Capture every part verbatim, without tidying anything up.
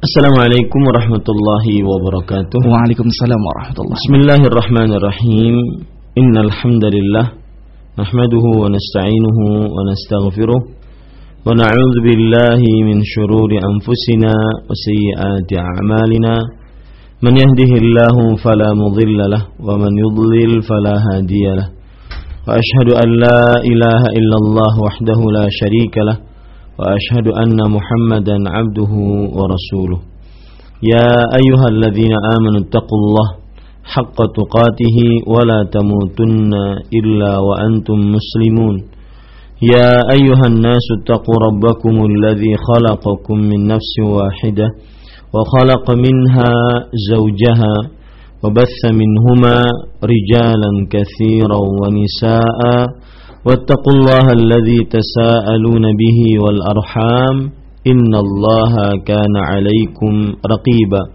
Assalamualaikum warahmatullahi wabarakatuh. Waalaikumsalam warahmatullahi. Bismillahirrahmanirrahim. Innal hamdalillah nahmaduhu wa nasta'inuhu wa nastaghfiruh wa na'udzu billahi min shururi anfusina wa sayyiati a'malina. Man yahdihillahu fala mudilla lahu wa man yudlil fala hadiya lahu. Wa ashhadu an la ilaha illallah wahdahu la syarika lahu wa ashhadu anna Muhammadan abduhu wa rasuluh. Ya ayyuhalladzina amanu taqullaha haqqa tuqatih wa la tamutunna illa wa antum muslimun. Ya ayyuhan nasu taqu rabbakumul ladzi khalaqakum min nafsin wahidah wa khalaqa minha zawjaha wa batha minhuma rijalan katsiran wa nisaa'a wattaqullaha alladzi tasaaluna bihi wal arham innallaha kana 'alaikum raqiba.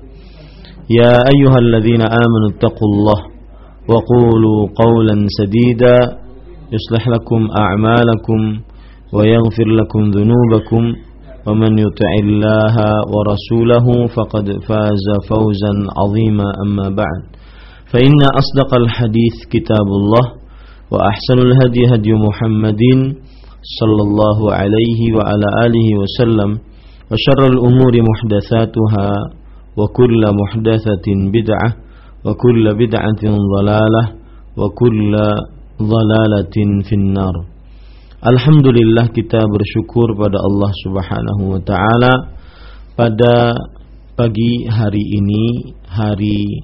Ya ayyuhalladzina amanu taqullaha wa qulu qawlan sadida yuslih lakum a'malakum wa yaghfir lakum dhunubakum wa man yuti'illaha wa rasulahu faqad faza fawzan 'azima. Amma ba'd, fa inna asdaqal hadits kitabullah wa ahsanul hadi hadi Muhammadin sallallahu alaihi wa ala alihi wasallam wa syarrul umuri muhdatsatuha wa kullu muhdatsatin bid'ah wa kullu bid'atin dhalalah wa kullu dhalalatin finnar. Alhamdulillah, kita bersyukur pada Allah Subhanahu wa taala pada pagi hari ini, hari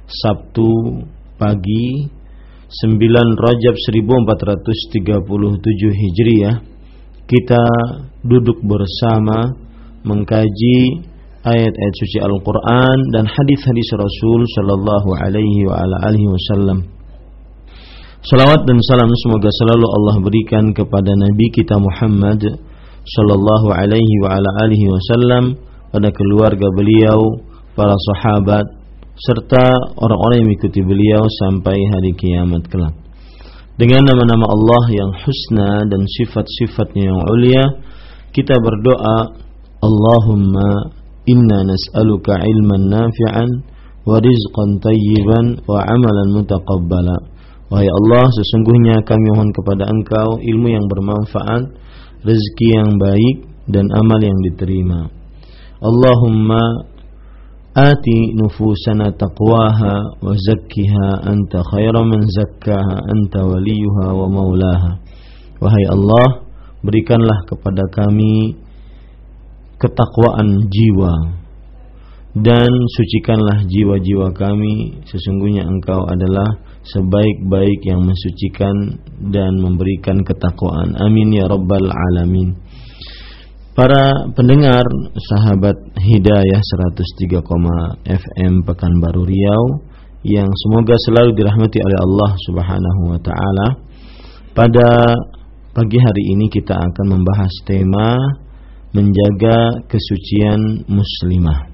Sabtu pagi sembilan Rajab seribu empat ratus tiga puluh tujuh Hijriah, kita duduk bersama mengkaji ayat-ayat suci Al-Quran dan hadis-hadis Rasul sallallahu alaihi wa ala alihi wasallam. Salawat dan salam semoga selalu Allah berikan kepada Nabi kita Muhammad sallallahu alaihi wa ala alihi wasallam, pada keluarga beliau, para sahabat, serta orang-orang yang mengikuti beliau sampai hari kiamat kelak. Dengan nama-nama Allah yang husna dan sifat-sifatnya yang ulia, kita berdoa, Allahumma inna nas'aluka ilman nafi'an wa rizqan tayyiban wa amalan mutaqabbala. Wahai Allah, sesungguhnya kami mohon kepada Engkau ilmu yang bermanfaat, rezeki yang baik, dan amal yang diterima. Allahumma ati nufusana taqwaha wa zakkiha anta khairu man zakkaha anta waliyuha wa maulaha. Wahai Allah, berikanlah kepada kami ketakwaan jiwa dan sucikanlah jiwa-jiwa kami, sesungguhnya Engkau adalah sebaik-baik yang mensucikan dan memberikan ketakwaan. Amin ya rabbal alamin. Para pendengar sahabat Hidayah seratus tiga F M Pekanbaru Riau yang semoga selalu dirahmati oleh Allah Subhanahu wa taala, pada pagi hari ini kita akan membahas tema menjaga kesucian muslimah.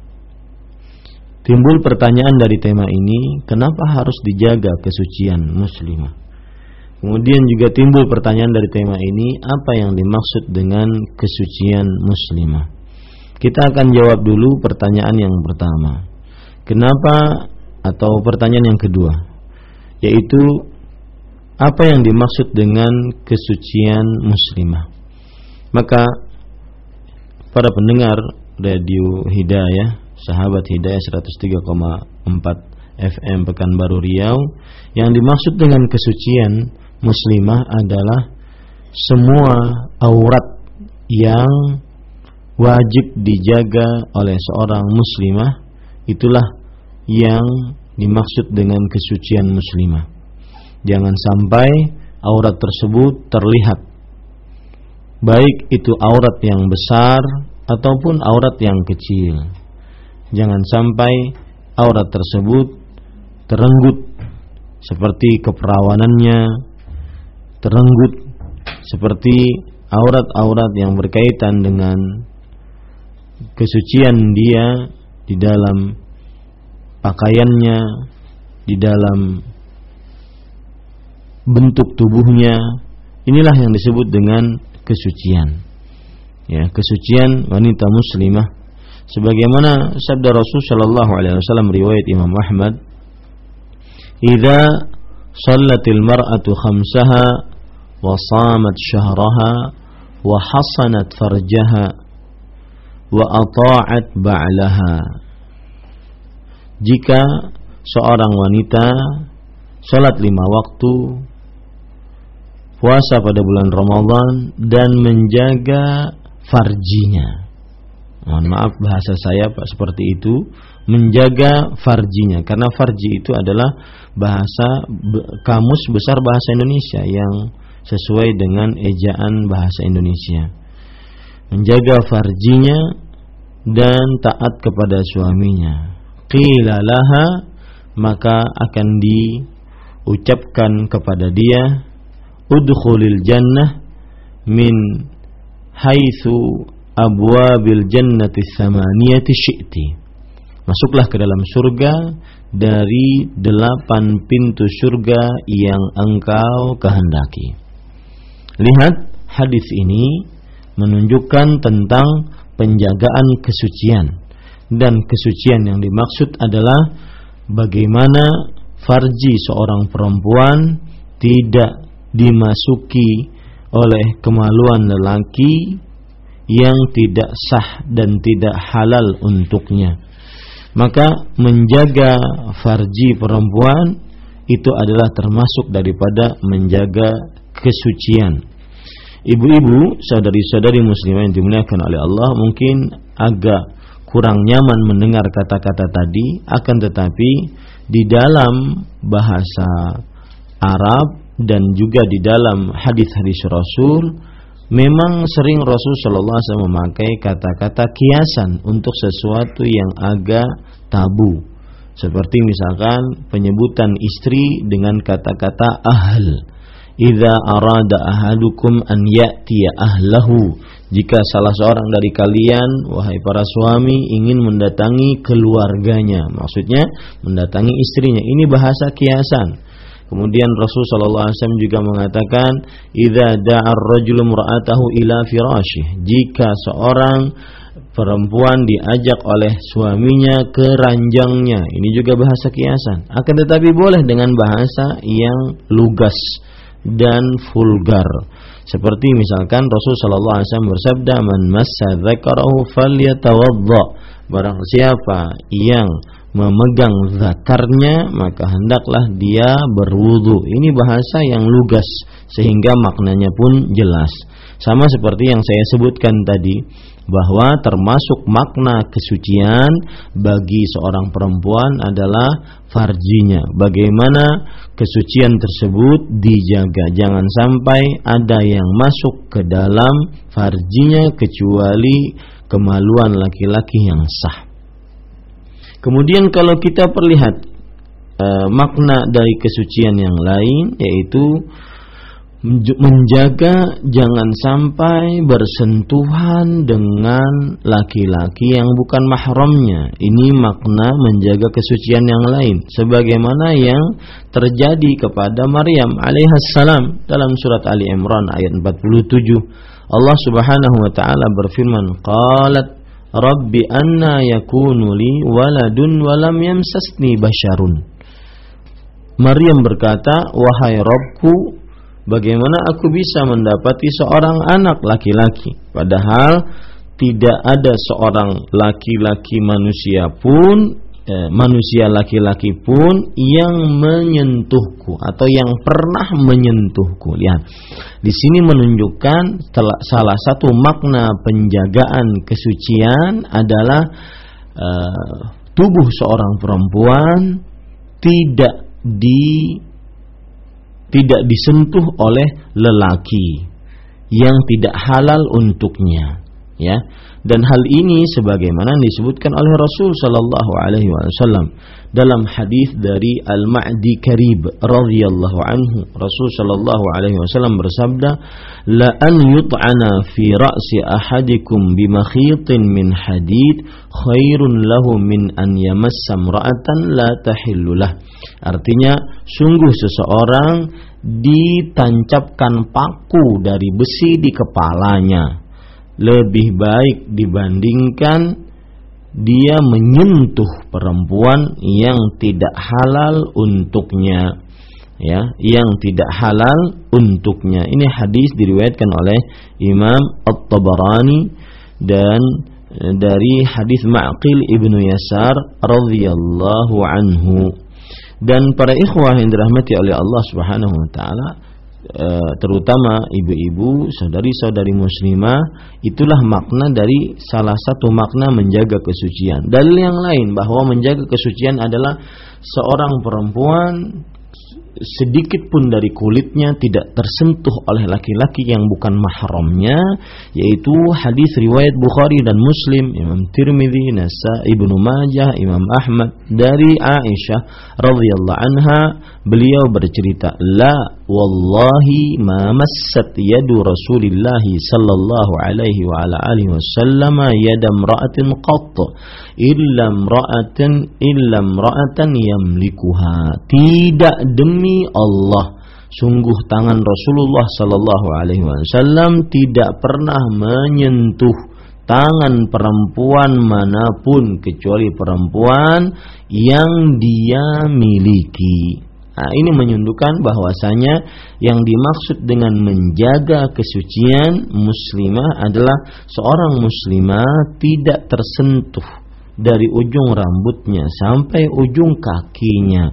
Timbul pertanyaan dari tema ini, kenapa harus dijaga kesucian muslimah? Kemudian juga timbul pertanyaan dari tema ini, apa yang dimaksud dengan kesucian muslimah? Kita akan jawab dulu pertanyaan yang pertama. Kenapa, atau pertanyaan yang kedua, yaitu apa yang dimaksud dengan kesucian muslimah? Maka para pendengar Radio Hidayah, sahabat Hidayah seratus tiga koma empat F M Pekanbaru Riau, yang dimaksud dengan kesucian muslimah adalah semua aurat yang wajib dijaga oleh seorang muslimah, itulah yang dimaksud dengan kesucian muslimah. Jangan sampai aurat tersebut terlihat, baik itu aurat yang besar ataupun aurat yang kecil. Jangan sampai aurat tersebut terenggut seperti keperawanannya, terenggut seperti aurat-aurat yang berkaitan dengan kesucian dia di dalam pakaiannya, di dalam bentuk tubuhnya. Inilah yang disebut dengan kesucian. Ya, kesucian wanita muslimah sebagaimana sabda Rasul sallallahu alaihi wasallam riwayat Imam Ahmad, "Idza shallatil mar'atu khamsaha wa shamat syahraha wa hasanat farjaha wa ata'at ba'laha." Jika seorang wanita salat lima waktu, puasa pada bulan Ramadan, dan menjaga farjinya. Mohon maaf bahasa saya Pak seperti itu, menjaga farjinya, karena farji itu adalah bahasa kamus besar bahasa Indonesia yang sesuai dengan ejaan bahasa Indonesia. Menjaga farjinya dan taat kepada suaminya. Qila laha, maka akan diucapkan kepada dia, udkhulil jannah min haitsu abwabil jannati tsamaniyati syi'ti. Masuklah ke dalam surga dari delapan pintu surga yang engkau kehendaki. Lihat, hadis ini menunjukkan tentang penjagaan kesucian, dan kesucian yang dimaksud adalah bagaimana farji seorang perempuan tidak dimasuki oleh kemaluan lelaki yang tidak sah dan tidak halal untuknya. Maka menjaga farji perempuan itu adalah termasuk daripada menjaga kesucian. Ibu-ibu, saudari-saudari muslimah yang dimuliakan oleh Allah, mungkin agak kurang nyaman mendengar kata-kata tadi, akan tetapi di dalam bahasa Arab dan juga di dalam hadis-hadis Rasul, memang sering Rasul sallallahu alaihi wasallam memakai kata-kata kiasan untuk sesuatu yang agak tabu. Seperti misalkan penyebutan istri dengan kata-kata ahl. Idza arada ahadukum an ya'tiya ahlahu. Jika salah seorang dari kalian, wahai para suami, ingin mendatangi keluarganya, maksudnya mendatangi istrinya. Ini bahasa kiasan. Kemudian Rasul sallallahu alaihi wasallam juga mengatakan, idza da'a ar-rajulu imra'atahu ila firasyih. Jika seorang perempuan diajak oleh suaminya ke ranjangnya, ini juga bahasa kiasan. Akan tetapi boleh dengan bahasa yang lugas dan vulgar. Seperti misalkan Rasul sallallahu alaihi wasallam bersabda, man massa dzakarahu falyatawadda. Barang siapa yang memegang zakarnya, maka hendaklah dia berwudu. Ini bahasa yang lugas sehingga maknanya pun jelas. Sama seperti yang saya sebutkan tadi, bahwa termasuk makna kesucian bagi seorang perempuan adalah farjinya. Bagaimana kesucian tersebut dijaga, jangan sampai ada yang masuk ke dalam farjinya kecuali kemaluan laki-laki yang sah. Kemudian kalau kita perlihat e, makna dari kesucian yang lain, yaitu menjaga jangan sampai bersentuhan dengan laki-laki yang bukan mahramnya. Ini makna menjaga kesucian yang lain, sebagaimana yang terjadi kepada Maryam alaihissalam dalam surat Ali Imran ayat empat puluh tujuh. Allah Subhanahu wa taala berfirman, qalat Rabbi anna yakunu li waladun walam yamsasni basyarun. Maryam berkata, wahai Rabbku, bagaimana aku bisa mendapati seorang anak laki-laki, padahal tidak ada seorang laki-laki manusia pun eh, manusia laki-laki pun yang menyentuhku atau yang pernah menyentuhku. Lihat, di sini menunjukkan salah satu makna penjagaan kesucian adalah eh, tubuh seorang perempuan tidak di tidak disentuh oleh lelaki yang tidak halal untuknya, ya. Dan hal ini sebagaimana disebutkan oleh Rasul sallallahu alaihi wasallam dalam hadis dari Al-Ma'di Karib radhiyallahu anhu. Rasul sallallahu alaihi wasallam bersabda, la an yut'ana fi ra'si ahadikum bimakhitin min hadid khairun lahu min an yamassa imra'atan la tahillu lah. Artinya, sungguh seseorang ditancapkan paku dari besi di kepalanya lebih baik dibandingkan dia menyentuh perempuan yang tidak halal untuknya, ya, yang tidak halal untuknya. Ini hadis diriwayatkan oleh Imam At-Tabarani dan dari hadis Ma'qil ibnu Yasar radhiyallahu anhu. Dan para ikhwah yang dirahmati oleh Allah Subhanahu wa taala, terutama ibu-ibu, saudari-saudari muslimah, itulah makna dari salah satu makna menjaga kesucian. Dalil yang lain bahwa menjaga kesucian adalah seorang perempuan sedikit pun dari kulitnya tidak tersentuh oleh laki-laki yang bukan mahramnya, yaitu hadis riwayat Bukhari dan Muslim, Imam Tirmidzi, Nasa'i, Ibnu Majah, Imam Ahmad, dari Aisyah radhiyallahu anha, beliau bercerita, la wallahi ma massat yadu Rasulillah sallallahu alaihi wa ala alihi wasallam yada imra'atin qatt illa imra'atan illa imra'atan yamlikuha. Tidak, demi Allah, sungguh tangan Rasulullah sallallahu alaihi wasallam tidak pernah menyentuh tangan perempuan manapun kecuali perempuan yang dia miliki. Nah, ini menunjukkan bahwasanya yang dimaksud dengan menjaga kesucian muslimah adalah seorang muslimah tidak tersentuh dari ujung rambutnya sampai ujung kakinya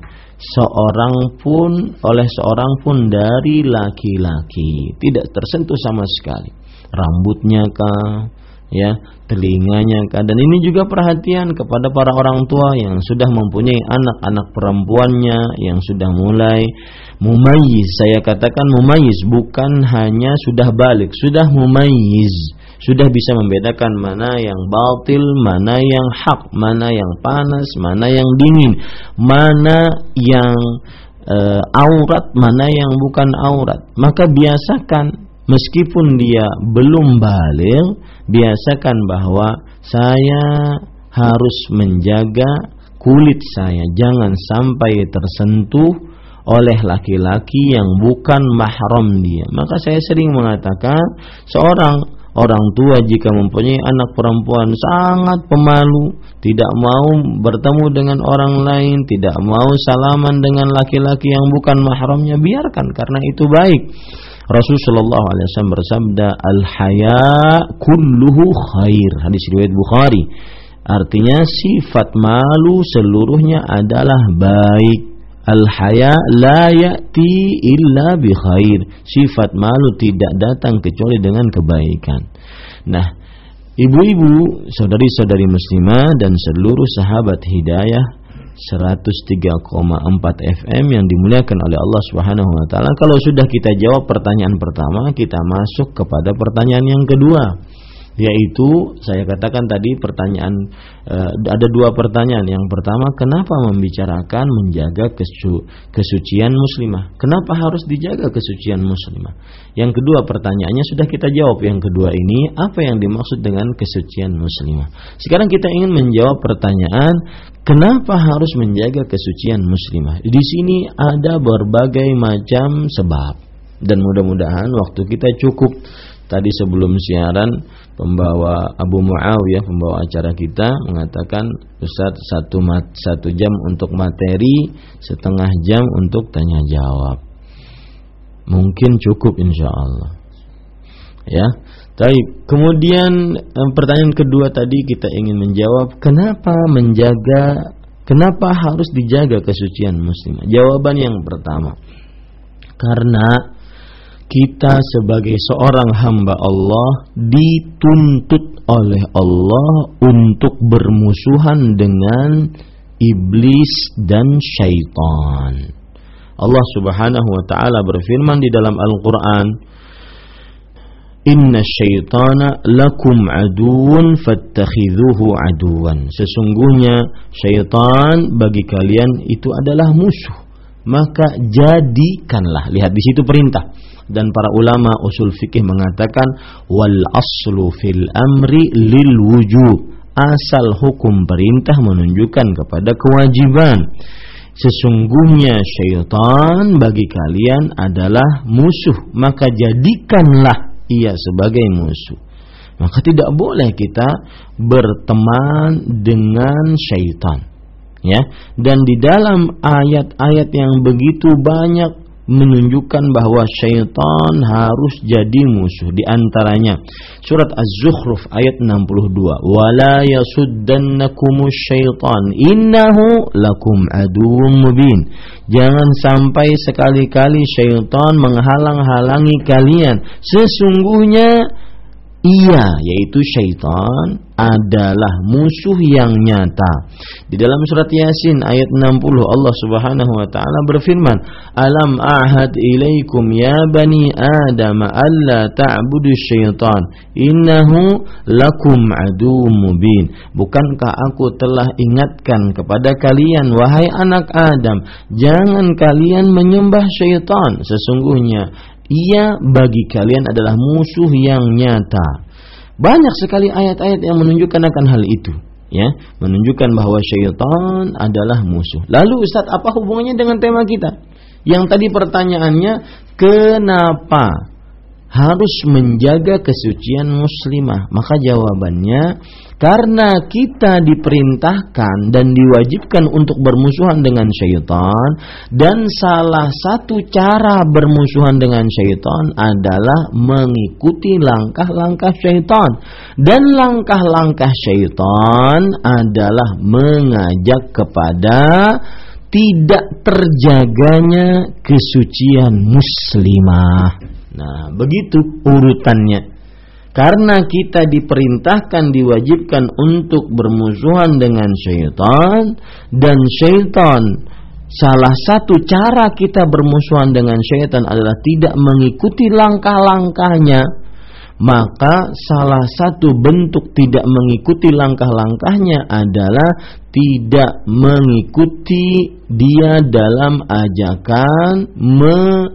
seorang pun oleh seorang pun dari laki-laki, tidak tersentuh sama sekali. Rambutnya kah, ya, telinganya kah. Dan ini juga perhatian kepada para orang tua yang sudah mempunyai anak-anak perempuannya yang sudah mulai mumayyiz. Saya katakan mumayyiz, bukan hanya sudah balik, sudah mumayyiz, sudah bisa membedakan mana yang batil, mana yang hak, mana yang panas, mana yang dingin, mana yang e, aurat, mana yang bukan aurat. Maka biasakan, meskipun dia belum balik, biasakan bahwa saya harus menjaga kulit saya jangan sampai tersentuh oleh laki-laki yang bukan mahram dia. Maka saya sering mengatakan, seorang orang tua jika mempunyai anak perempuan sangat pemalu, tidak mau bertemu dengan orang lain, tidak mau salaman dengan laki-laki yang bukan mahramnya, biarkan, karena itu baik. Rasulullah shallallahu alaihi wasallam bersabda, al-haya kulluhu khair. Hadis riwayat Bukhari. Artinya sifat malu seluruhnya adalah baik. Al-haya la ya'ti illa bi khair. Sifat malu tidak datang kecuali dengan kebaikan. Nah, ibu-ibu, saudari-saudari muslimah dan seluruh sahabat hidayah seratus tiga koma empat F M yang dimuliakan oleh Allah Subhanahu wa taala, kalau sudah kita jawab pertanyaan pertama, kita masuk kepada pertanyaan yang kedua, yaitu saya katakan tadi pertanyaan eh, ada dua pertanyaan. Yang pertama, kenapa membicarakan menjaga kesu, kesucian muslimah? Kenapa harus dijaga kesucian muslimah? Yang kedua, pertanyaannya sudah kita jawab. Yang kedua ini, apa yang dimaksud dengan kesucian muslimah? Sekarang kita ingin menjawab pertanyaan, kenapa harus menjaga kesucian muslimah? Di sini ada berbagai macam sebab, dan mudah-mudahan waktu kita cukup. Tadi sebelum siaran, pembawa Abu Muawiyah, pembawa acara kita, mengatakan, Ustaz, satu, mat, satu jam untuk materi, setengah jam untuk tanya jawab. Mungkin cukup insya Allah. Ya, baik. Kemudian pertanyaan kedua tadi kita ingin menjawab, kenapa menjaga, kenapa harus dijaga kesucian muslimah? Jawaban yang pertama, karena kita sebagai seorang hamba Allah dituntut oleh Allah untuk bermusuhan dengan iblis dan syaitan. Allah Subhanahu wa taala berfirman di dalam Al-Qur'an, Inna syaitana lakum aduun fattakhidhuhu aduan. Sesungguhnya syaitan bagi kalian itu adalah musuh, maka jadikanlah. Lihat di situ perintah. Dan para ulama usul fikih mengatakan, wal aslu fil amri lil wujub. Asal hukum perintah menunjukkan kepada kewajiban. Sesungguhnya syaitan bagi kalian adalah musuh, maka jadikanlah ia sebagai musuh. Maka tidak boleh kita berteman dengan syaitan. Ya, dan di dalam ayat-ayat yang begitu banyak menunjukkan bahwa syaitan harus jadi musuh. Di antaranya surat Az-Zukhruf ayat enam puluh dua, wala yasuddannakumus syaitan innahu lakum aduwwum mubin. Jangan sampai sekali-kali syaitan menghalang-halangi kalian. Sesungguhnya ia, yaitu syaitan, adalah musuh yang nyata. Di dalam surat Yasin ayat enam puluh, Allah Subhanahu wa taala berfirman, "Alam ahad ilaikum ya bani Adam alla ta'budu syaitan, innahu lakum aduwwum mubin." Bukankah aku telah ingatkan kepada kalian, wahai anak Adam, jangan kalian menyembah syaitan, sesungguhnya ia bagi kalian adalah musuh yang nyata. Banyak sekali ayat-ayat yang menunjukkan akan hal itu, ya, menunjukkan bahwa syaitan adalah musuh. Lalu Ustaz, apa hubungannya dengan tema kita? Yang tadi pertanyaannya, kenapa harus menjaga kesucian muslimah? Maka jawabannya, karena kita diperintahkan dan diwajibkan untuk bermusuhan dengan syaitan, dan salah satu cara bermusuhan dengan syaitan adalah mengikuti langkah-langkah syaitan. Dan langkah-langkah syaitan adalah mengajak kepada tidak terjaganya kesucian muslimah. Nah, begitu urutannya. Karena kita diperintahkan, diwajibkan untuk bermusuhan dengan syaitan, dan syaitan, salah satu cara kita bermusuhan dengan syaitan adalah tidak mengikuti langkah-langkahnya. Maka salah satu bentuk tidak mengikuti langkah-langkahnya adalah tidak mengikuti dia dalam ajakan me-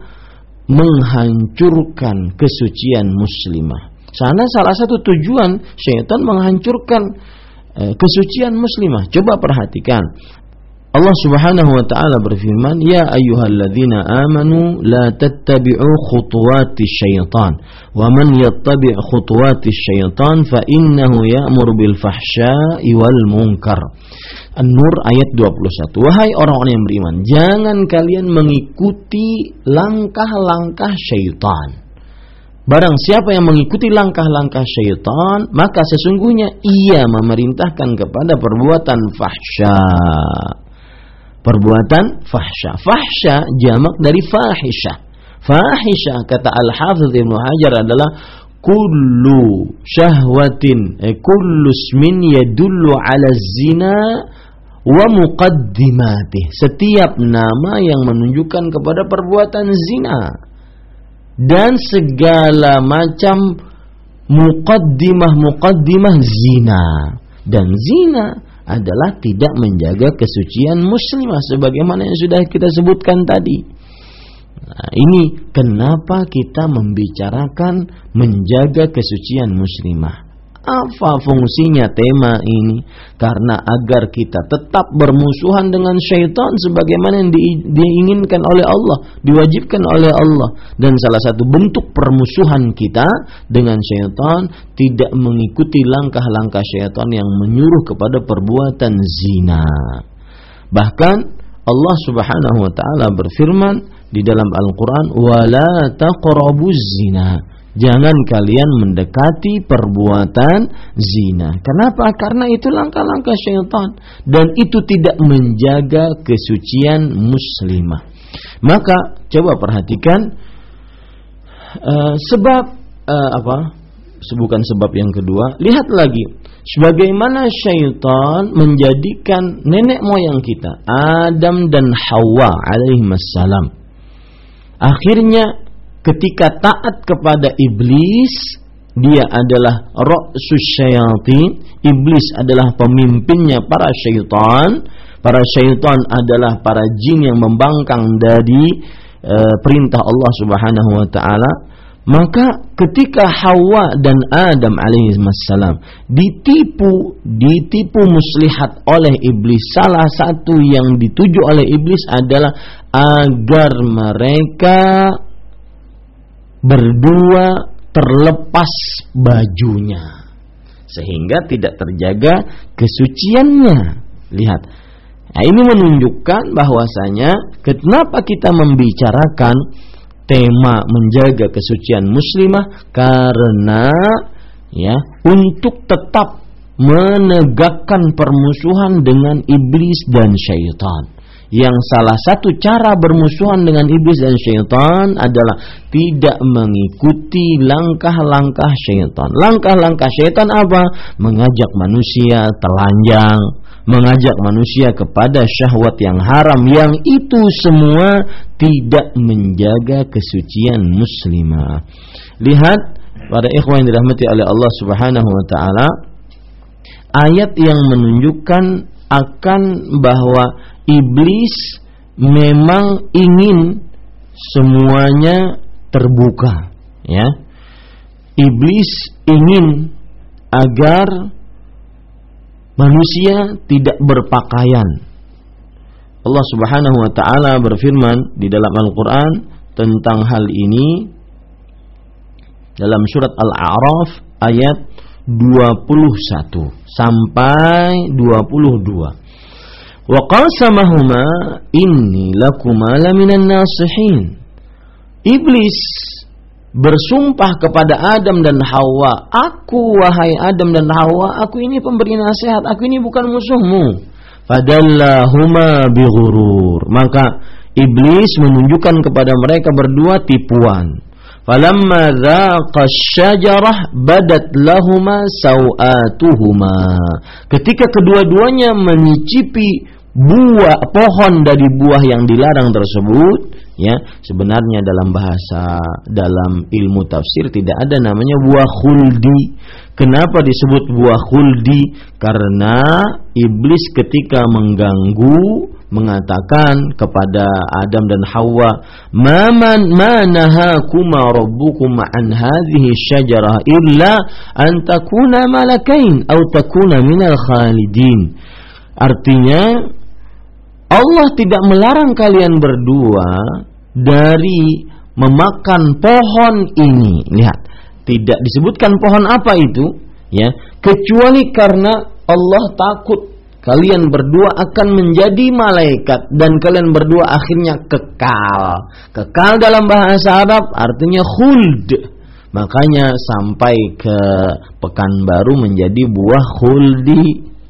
menghancurkan kesucian muslimah. Sana salah satu tujuan syaitan menghancurkan eh, kesucian muslimah. Coba perhatikan. Allah Subhanahu wa taala berfirman, "Ya ayyuhalladzina amanu la tattabi'u khutuwatis syaitan, wa man yattabi' khutuwatis syaitan fa innahu ya'muru bil fahsya'i wal munkar." An-Nur ayat dua puluh satu. Wahai orang-orang yang beriman, jangan kalian mengikuti langkah-langkah syaitan. Barang siapa yang mengikuti langkah-langkah syaitan, maka sesungguhnya ia memerintahkan kepada perbuatan fahsya. Perbuatan fahsya. Fahsya jamak dari fahisyah. Fahisyah kata Al-Hafidz Ibnu Hajar adalah kullu syahwatin, eh, kullu ismin yadullu ala zina wa muqaddimatih. Setiap nama yang menunjukkan kepada perbuatan zina dan segala macam muqaddimah-muqaddimah zina. Dan zina adalah tidak menjaga kesucian muslimah sebagaimana yang sudah kita sebutkan tadi. Nah, ini kenapa kita membicarakan menjaga kesucian muslimah. Apa fungsinya tema ini? Karena agar kita tetap bermusuhan dengan syaitan sebagaimana yang di, diinginkan oleh Allah, diwajibkan oleh Allah. Dan salah satu bentuk permusuhan kita dengan syaitan tidak mengikuti langkah-langkah syaitan yang menyuruh kepada perbuatan zina. Bahkan Allah Subhanahu wa taala berfirman di dalam Al-Qur'an, "Wala taqrabuz zina." Jangan kalian mendekati perbuatan zina. Kenapa? Karena itu langkah-langkah syaitan dan itu tidak menjaga kesucian muslimah. Maka coba perhatikan uh, sebab uh, apa? Bukan sebab yang kedua. Lihat lagi, sebagaimana syaitan menjadikan nenek moyang kita, Adam dan Hawa alaihissalam, akhirnya ketika taat kepada iblis, dia adalah ra'sus syayatin, iblis adalah pemimpinnya para syaitan. Para syaitan adalah para jin yang membangkang dari e, perintah Allah Subhanahu wa taala. Maka ketika Hawa dan Adam alaihissalam ditipu, ditipu muslihat oleh iblis, salah satu yang dituju oleh iblis adalah agar mereka berdua terlepas bajunya. sehingga tidak terjaga kesuciannya. Lihat, nah, ini menunjukkan bahwasanya kenapa kita membicarakan tema menjaga kesucian muslimah, karena ya untuk tetap menegakkan permusuhan dengan iblis dan syaitan. Yang salah satu cara bermusuhan dengan iblis dan syaitan adalah tidak mengikuti langkah-langkah syaitan. Langkah-langkah syaitan apa? Mengajak manusia telanjang, mengajak manusia kepada syahwat yang haram, yang itu semua tidak menjaga kesucian muslimah. Lihat para ikhwan yang dirahmati oleh Allah Subhanahu wa taala, ayat yang menunjukkan akan bahwa iblis memang ingin semuanya terbuka, ya. Iblis ingin agar manusia tidak berpakaian. Allah Subhanahu wa taala berfirman di dalam Al-Qur'an tentang hal ini dalam surat Al-A'raf ayat dua puluh satu sampai dua puluh dua. Wa qasamahuma inni lakuma laminan nasihin. Iblis bersumpah kepada Adam dan Hawa, aku wahai Adam dan Hawa, aku ini pemberi nasihat, aku ini bukan musuhmu. Fadallahuma bighurur. Maka iblis menunjukkan kepada mereka berdua tipuan. Falamma dzaqa syajarah badat lahuma sawatuhuma. Ketika kedua-duanya menyicipi buah pohon dari buah yang dilarang tersebut, ya, sebenarnya dalam bahasa dalam ilmu tafsir tidak ada namanya buah khuldi. Kenapa disebut buah khuldi? Karena iblis ketika mengganggu mengatakan kepada Adam dan Hawa, "Maman manahakuma rabbukum an hadhihi syajarah illa an takuna malakain aw takuna minal khalidin." Artinya Allah tidak melarang kalian berdua dari memakan pohon ini. Lihat, tidak disebutkan pohon apa itu, ya, kecuali karena Allah takut kalian berdua akan menjadi malaikat dan kalian berdua akhirnya kekal. Kekal dalam bahasa Arab artinya khuld. Makanya sampai ke Pekanbaru menjadi buah khuldi.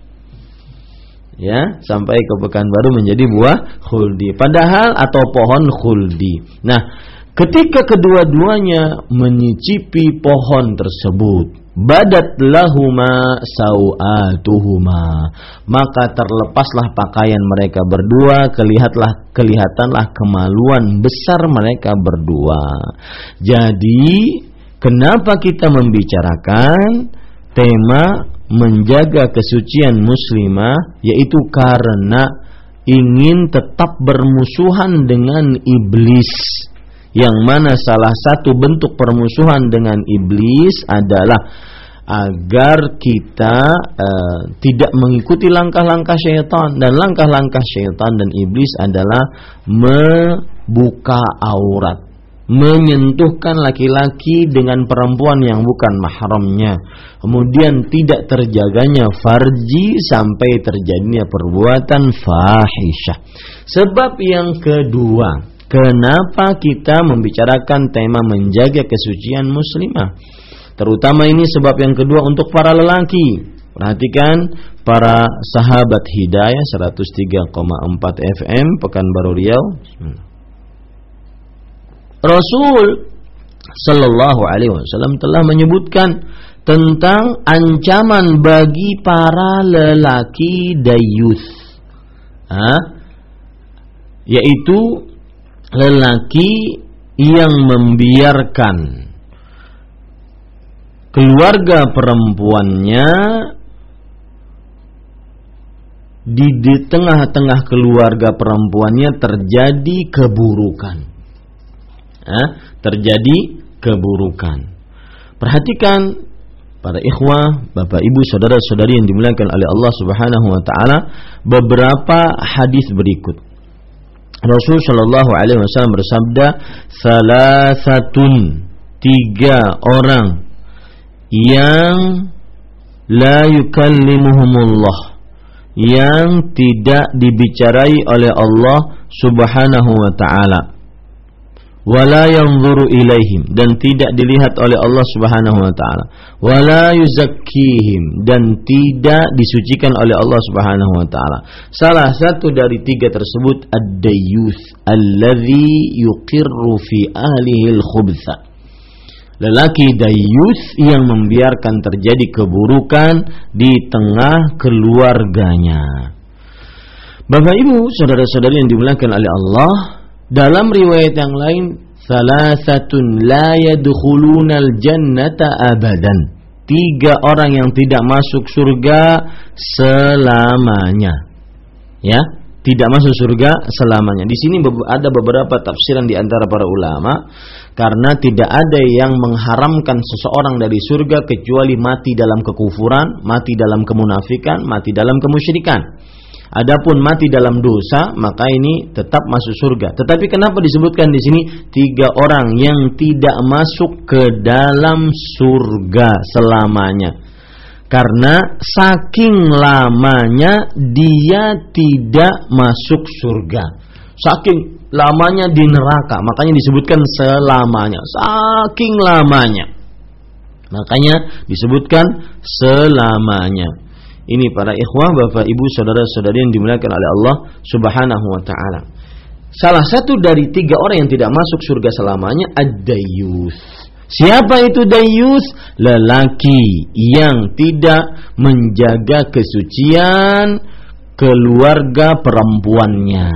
Ya, sampai ke Pekanbaru menjadi buah khuldi. Padahal atau pohon khuldi. Nah, ketika kedua-duanya menyicipi pohon tersebut, badat lahuma sawatuhuma, maka terlepaslah pakaian mereka berdua, kelihatlah kelihatanlah kemaluan besar mereka berdua. Jadi, kenapa kita membicarakan tema menjaga kesucian muslimah, yaitu karena ingin tetap bermusuhan dengan iblis. Yang mana salah satu bentuk permusuhan dengan iblis adalah agar kita uh, tidak mengikuti langkah-langkah syaitan. Dan langkah-langkah syaitan dan iblis adalah membuka aurat, menyentuhkan laki-laki dengan perempuan yang bukan mahramnya, kemudian tidak terjaganya farji sampai terjadinya perbuatan fahisyah. Sebab yang kedua, kenapa kita membicarakan tema menjaga kesucian muslimah? Terutama ini sebab yang kedua untuk para lelaki. Perhatikan para sahabat Hidayah seratus tiga koma empat F M Pekanbaru Riau. Rasul sallallahu alaihi wasallam telah menyebutkan tentang ancaman bagi para lelaki dayuth, ha? Yaitu lelaki yang membiarkan keluarga perempuannya di, di tengah-tengah keluarga perempuannya terjadi keburukan, ha? terjadi keburukan. Perhatikan para ikhwah, bapak ibu, saudara-saudari yang dimuliakan oleh Allah Subhanahu wa taala, beberapa hadis berikut. Rasul sallallahu alaihi wasallam bersabda, "Salasatun," tiga orang yang la yukallimuhumullah, yang tidak dibicarai oleh Allah Subhanahu wa ta'ala, wala yanzuru ilaihim, dan tidak dilihat oleh Allah Subhanahu wa ta'ala, wala yuzakkihim, dan tidak disucikan oleh Allah Subhanahu wa ta'ala. Salah satu dari tiga tersebut ad-dayyuth alladzi yuqirru fi ahlihi al-khubtha, lelaki dayyuth yang membiarkan terjadi keburukan di tengah keluarganya. Bapak Ibu, saudara-saudari yang dimuliakan oleh Allah, dalam riwayat yang lain, salasatun la yadkhulunal jannata abadan, tiga orang yang tidak masuk surga selamanya. Ya, tidak masuk surga selamanya. Di sini ada beberapa tafsiran di antara para ulama, karena tidak ada yang mengharamkan seseorang dari surga kecuali mati dalam kekufuran, mati dalam kemunafikan, mati dalam kemusyrikan. Adapun mati dalam dosa, maka ini tetap masuk surga. Tetapi kenapa disebutkan di sini tiga orang yang tidak masuk ke dalam surga selamanya? Karena saking lamanya dia tidak masuk surga, saking lamanya di neraka, makanya disebutkan selamanya. Saking lamanya, makanya disebutkan selamanya. Ini para ikhwah, bapak ibu, saudara-saudari yang dimuliakan oleh Allah Subhanahu wa ta'ala. Salah satu dari tiga orang yang tidak masuk surga selamanya ad-dayyuth. Siapa itu dayyuth? Lelaki yang tidak menjaga kesucian keluarga perempuannya.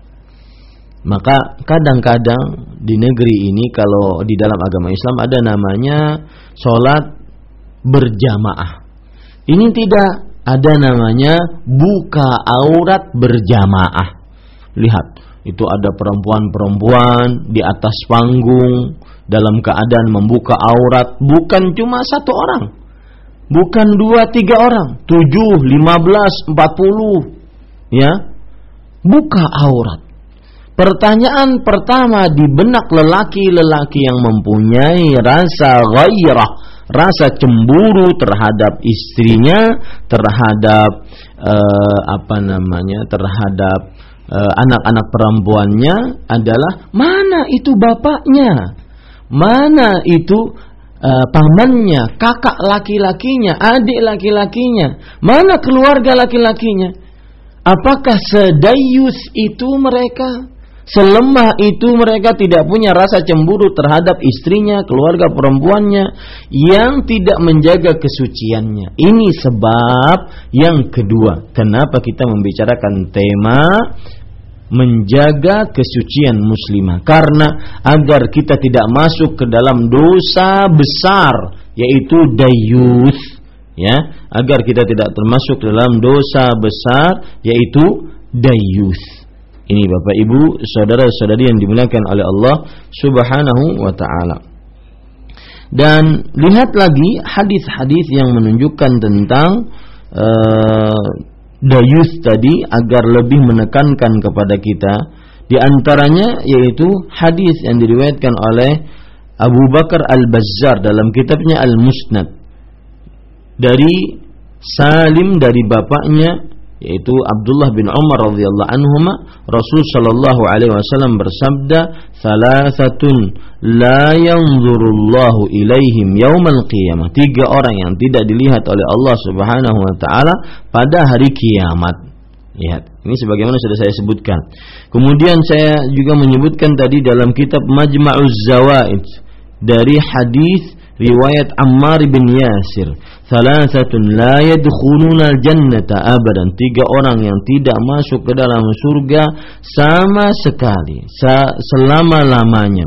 Maka kadang-kadang di negeri ini, kalau di dalam agama Islam ada namanya sholat berjamaah. Ini tidak ada namanya buka aurat berjamaah. Lihat, itu ada perempuan-perempuan di atas panggung dalam keadaan membuka aurat, bukan cuma satu orang, bukan dua tiga orang, tujuh, lima belas, empat puluh, ya, buka aurat. Pertanyaan pertama di benak lelaki-lelaki yang mempunyai rasa ghairah, rasa cemburu terhadap istrinya, terhadap uh, apa namanya, terhadap uh, anak-anak perempuannya adalah, mana itu bapaknya, mana itu uh, pamannya, kakak laki-lakinya, adik laki-lakinya, mana keluarga laki-lakinya? Apakah sedayyus itu mereka? Selemah itu mereka tidak punya rasa cemburu terhadap istrinya, keluarga perempuannya, yang tidak menjaga kesuciannya. Ini sebab yang kedua, kenapa kita membicarakan tema menjaga kesucian muslimah. Karena agar kita tidak masuk ke dalam dosa besar, yaitu dayyuth, ya, agar kita tidak termasuk dalam dosa besar, yaitu dayyuth. Ini Bapak Ibu, saudara-saudari yang dimuliakan oleh Allah Subhanahu wa ta'ala. Dan lihat lagi hadis-hadis yang menunjukkan tentang uh, dayyuth tadi, agar lebih menekankan kepada kita. Di antaranya yaitu hadis yang diriwayatkan oleh Abu Bakar Al-Bazzar dalam kitabnya Al-Musnad, dari Salim, dari bapaknya yaitu Abdullah bin Umar radhiyallahu anhuma, Rasul sallallahu alaihi wasallam bersabda, "Salasatun la yanzurullahu ilaihim yaumal qiyamah." Tiga orang yang tidak dilihat oleh Allah Subhanahu wa taala pada hari kiamat. Lihat, ini sebagaimana sudah saya sebutkan. Kemudian saya juga menyebutkan tadi dalam kitab Majma'uz Zawaid dari hadis riwayat Ammar bin Yasir, salasatun la yadkhuluna al-jannata abadan, tiga orang yang tidak masuk ke dalam surga sama sekali, selama-lamanya.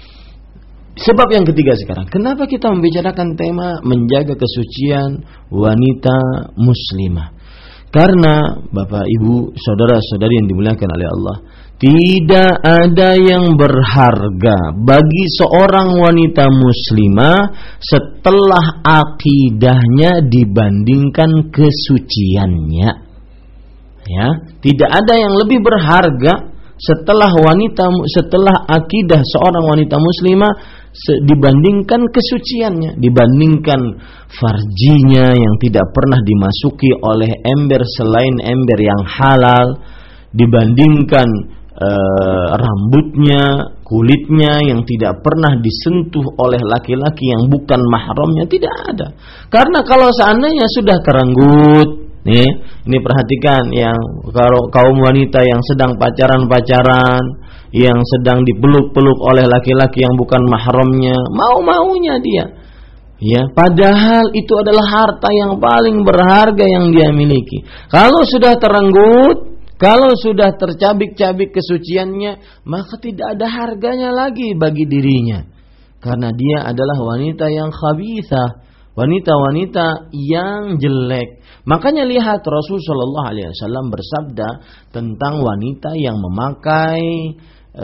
Sebab yang ketiga sekarang, kenapa kita membicarakan tema menjaga kesucian wanita muslimah? Karena Bapak Ibu, saudara-saudari yang dimuliakan oleh Allah, tidak ada yang berharga bagi seorang wanita muslimah setelah akidahnya dibandingkan kesuciannya. Ya, tidak ada yang lebih berharga setelah wanita setelah akidah seorang wanita muslimah dibandingkan kesuciannya, dibandingkan farjinya yang tidak pernah dimasuki oleh ember selain ember yang halal, dibandingkan uh, rambutnya, kulitnya yang tidak pernah disentuh oleh laki-laki yang bukan mahramnya, tidak ada. Karena kalau seandainya sudah kerenggut, nih, ini perhatikan yang kalau kaum wanita yang sedang pacaran-pacaran, yang sedang dipeluk-peluk oleh laki-laki yang bukan mahramnya, mau-maunya dia. Ya, padahal itu adalah harta yang paling berharga yang dia miliki. Kalau sudah terenggut, kalau sudah tercabik-cabik kesuciannya, maka tidak ada harganya lagi bagi dirinya. Karena dia adalah wanita yang khabithah, wanita-wanita yang jelek. Makanya lihat Rasul Shallallahu Alaihi Wasallam bersabda tentang wanita yang memakai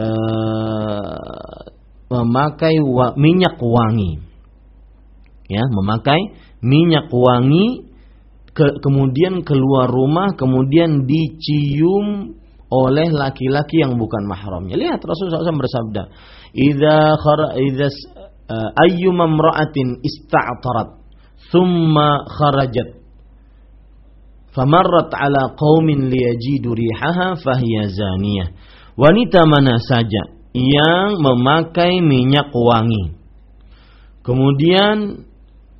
uh, memakai wa, minyak wangi, ya, memakai minyak wangi, ke, kemudian keluar rumah, kemudian dicium oleh laki-laki yang bukan mahramnya. Lihat Rasul Shallallahu Alaihi Wasallam bersabda, "Idza khara idza uh, ayyuma imra'atin ista'tarat, thumma kharajat." Famarrat ala qaumin liyajidu rihaha fahiya zaniyah. Wanita mana saja yang memakai minyak wangi, kemudian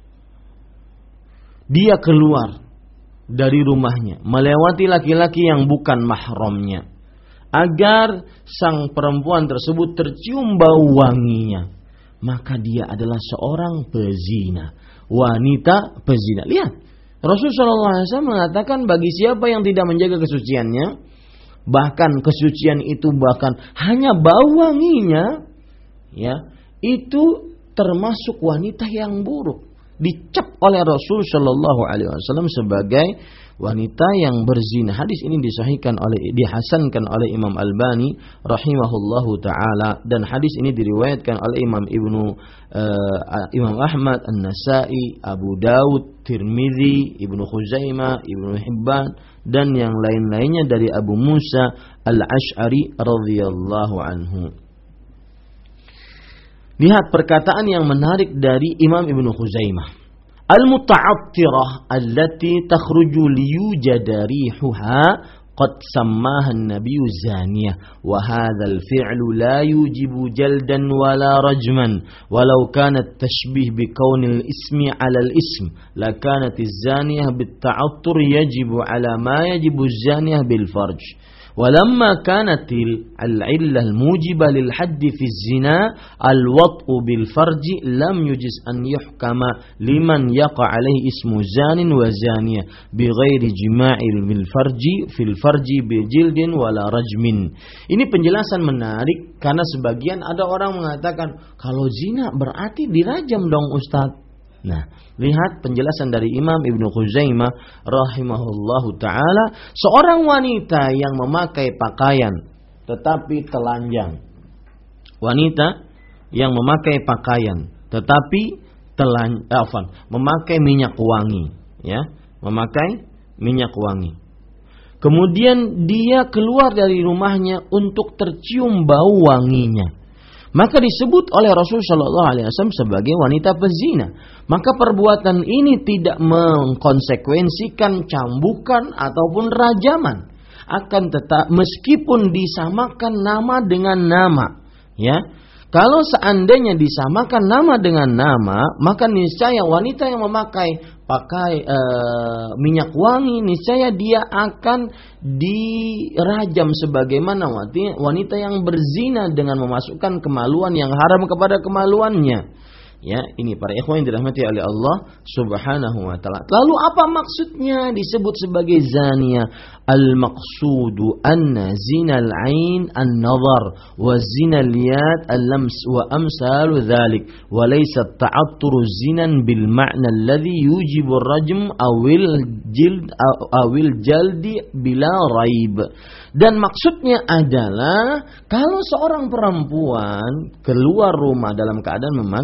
dia keluar dari rumahnya melewati laki-laki yang bukan mahramnya, agar sang perempuan tersebut tercium bau wanginya, maka dia adalah seorang pezina, wanita pezina. Lihat, Rasulullah shallallahu alaihi wasallam mengatakan bagi siapa yang tidak menjaga kesuciannya, bahkan kesucian itu bahkan hanya bau wanginya, ya, itu termasuk wanita yang buruk, dicap oleh Rasul shallallahu alaihi wasallam sebagai wanita yang berzina. Hadis ini disahihkan oleh dihasankan oleh Imam Albani rahimahullahu taala, dan hadis ini diriwayatkan oleh Imam Ibnu uh, Imam Ahmad, An-Nasa'i, Abu Daud, Tirmidzi, Ibnu Khuzaimah, Ibnu Hibban, dan yang lain-lainnya dari Abu Musa Al-Asy'ari radhiyallahu anhu. Lihat perkataan yang menarik dari Imam Ibnu Khuzaimah. Al-muta'attirah allati takhruju liyujada rihuha qad sammaha an-nabiyyu zaniyah wa hadzal fi'lu la yujibu jaldan wala rajman walau kana at-tashbih bi kaunil ismi 'ala al-ism la kanat az-zaniyah bit-ta'attur yajibu 'ala ma yajibu az-zaniyah bil farj. ولما كانت العلة الموجبة للحد في الزنا الوطء بالفرج لم يجز أن يحكم لمن يقع عليه اسم زان وزانية بغير جماع بالفرج في الفرج بجلد ولا رجم. Ini penjelasan menarik karena sebagian ada orang mengatakan kalau zina berarti dirajam dong Ustaz. Nah, lihat penjelasan dari Imam Ibnu Khuzaimah rahimahullahu taala, seorang wanita yang memakai pakaian tetapi telanjang. Wanita yang memakai pakaian tetapi telan afan, memakai minyak wangi, ya, memakai minyak wangi. Kemudian dia keluar dari rumahnya untuk tercium bau wanginya, maka disebut oleh Rasul Shallallahu Alaihi Wasallam sebagai wanita pezina. Maka perbuatan ini tidak mengkonsekuensikan cambukan ataupun rajaman, akan tetap meskipun disamakan nama dengan nama, ya. Kalau seandainya disamakan nama dengan nama, maka niscaya wanita yang memakai pakai e, minyak wangi, niscaya dia akan dirajam sebagaimana wanita yang berzina dengan memasukkan kemaluan yang haram kepada kemaluannya. Ya, ini para ikhwan yang dirahmati oleh Allah Subhanahu wa taala. Lalu apa maksudnya disebut sebagai zaniyah? Al-maqsudu anna zinal ain an-nazar wa zinal yad al-lams wa amsalu dhalik wa laysa at-ta'attur zinan bil ma'na alladhi yujibu ar-rajm awil jild awil jaldi bila raib. Dan maksudnya adalah kalau seorang perempuan keluar rumah dalam keadaan memakai minyak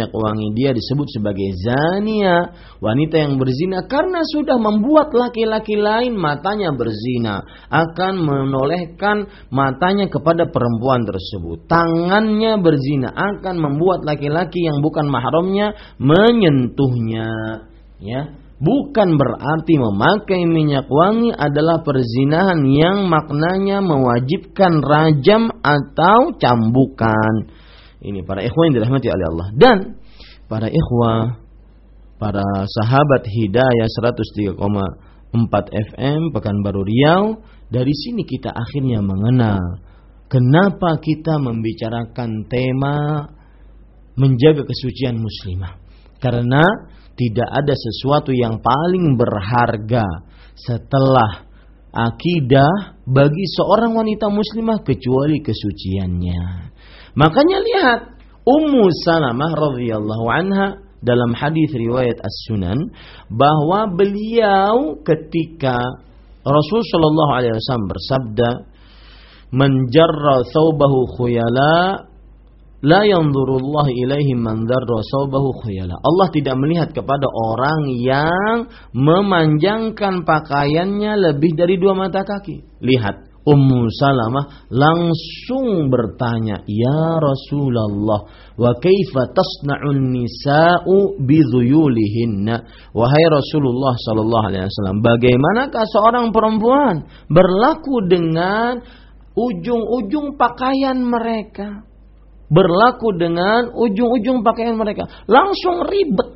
minyak wangi, dia disebut sebagai zania, wanita yang berzina, karena sudah membuat laki-laki lain matanya berzina, akan menolehkan matanya kepada perempuan tersebut. Tangannya berzina, akan membuat laki-laki yang bukan mahramnya menyentuhnya. Ya, bukan berarti memakai minyak wangi adalah perzinahan yang maknanya mewajibkan rajam atau cambukan. Ini para ikhwan yang dirahmati oleh Allah. Dan para ikhwah, para sahabat Hidayah seratus tiga koma empat F M Pekanbaru Riau, dari sini kita akhirnya mengenal kenapa kita membicarakan tema menjaga kesucian muslimah. Karena tidak ada sesuatu yang paling berharga setelah akidah bagi seorang wanita muslimah kecuali kesuciannya. Makanya lihat Ummu Salamah radhiyallahu anha dalam hadis riwayat As-Sunan, bahwa beliau ketika Rasul sallallahu alaihi wasallam bersabda, "Man jarra thawbahu khuyala la yanzurullahu ilaihi man darra thawbahu khuyala." Allah tidak melihat kepada orang yang memanjangkan pakaiannya lebih dari dua mata kaki. Lihat, Ummu Salamah langsung bertanya, "Ya Rasulullah, wa kaifa tasna'un nisa'u bidhuyulihinna?" Wahai Rasulullah sallallahu alaihi wasallam, bagaimanakah seorang perempuan berlaku dengan ujung-ujung pakaian mereka? Berlaku dengan ujung-ujung pakaian mereka. Langsung ribet.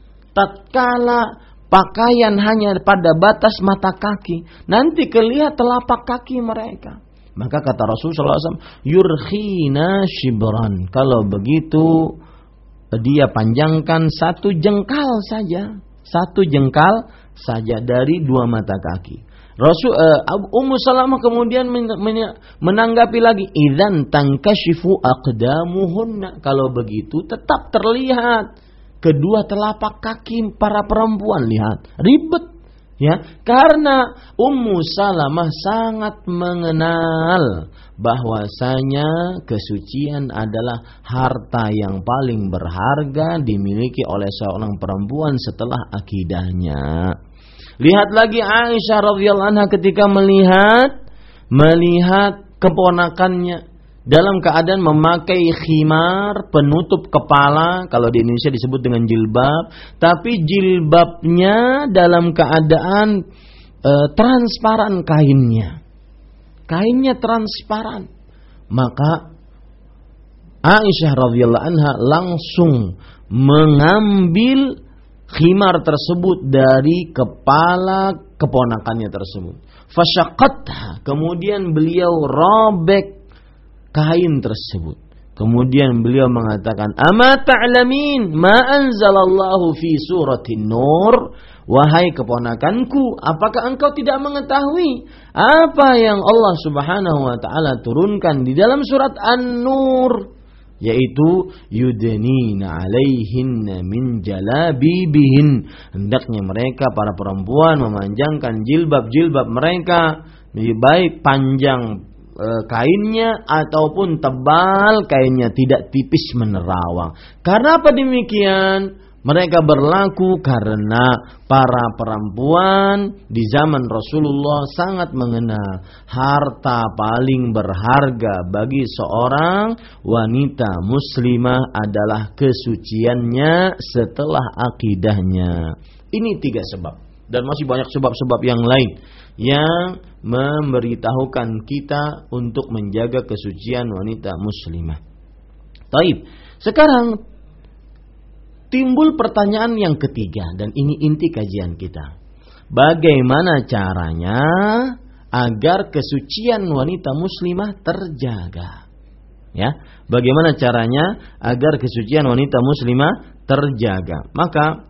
Tatkala pakaian hanya pada batas mata kaki, nanti kelihatan telapak kaki mereka. Maka kata Rasul sallallahu alaihi wasallam, "Yurkhina shibran." Kalau begitu, dia panjangkan satu jengkal saja, satu jengkal saja dari dua mata kaki. Rasul uh, Ummu Salamah kemudian menanggapi lagi, "Idzan tankashifu aqdamuhunna." Kalau begitu tetap terlihat kedua telapak kaki para perempuan. Lihat, ribet ya, karena Ummu Salamah sangat mengenal bahwasanya kesucian adalah harta yang paling berharga dimiliki oleh seorang perempuan setelah akidahnya. Lihat lagi Aisyah radhiyallahu anha ketika melihat melihat keponakannya dalam keadaan memakai khimar, penutup kepala, kalau di Indonesia disebut dengan jilbab, tapi jilbabnya dalam keadaan e, transparan kainnya. Kainnya transparan. Maka Aisyah radhiyallahu anha langsung mengambil khimar tersebut dari kepala keponakannya tersebut. Fasyaqqatha, kemudian beliau robek kain tersebut. Kemudian beliau mengatakan, "Ama ta'lamin ma anzalallahu fi suratin Nur?" Wahai keponakanku, apakah engkau tidak mengetahui apa yang Allah Subhanahu wa taala turunkan di dalam surat An-Nur, yaitu yudnina 'alaihinna min jalabibihin. Hendaknya mereka para perempuan memanjangkan jilbab-jilbab mereka, baik panjang kainnya ataupun tebal kainnya, tidak tipis menerawang. Karena apa demikian? Mereka berlaku karena para perempuan di zaman Rasulullah sangat mengenal harta paling berharga bagi seorang wanita muslimah adalah kesuciannya setelah akidahnya. Ini tiga sebab, dan masih banyak sebab-sebab yang lain yang memberitahukan kita untuk menjaga kesucian wanita muslimah. Taib. Sekarang timbul pertanyaan yang ketiga, dan ini inti kajian kita. Bagaimana caranya agar kesucian wanita muslimah terjaga? Ya, bagaimana caranya agar kesucian wanita muslimah terjaga? Maka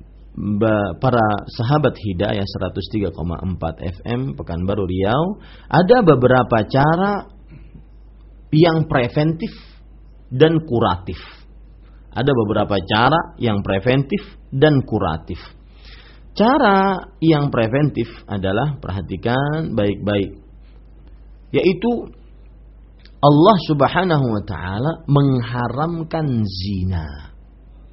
para sahabat Hidayah seratus tiga koma empat F M Pekanbaru Riau, ada beberapa cara yang preventif dan kuratif. Ada beberapa cara yang preventif dan kuratif. Cara yang preventif adalah, perhatikan baik-baik, yaitu Allah Subhanahu wa taala mengharamkan zina.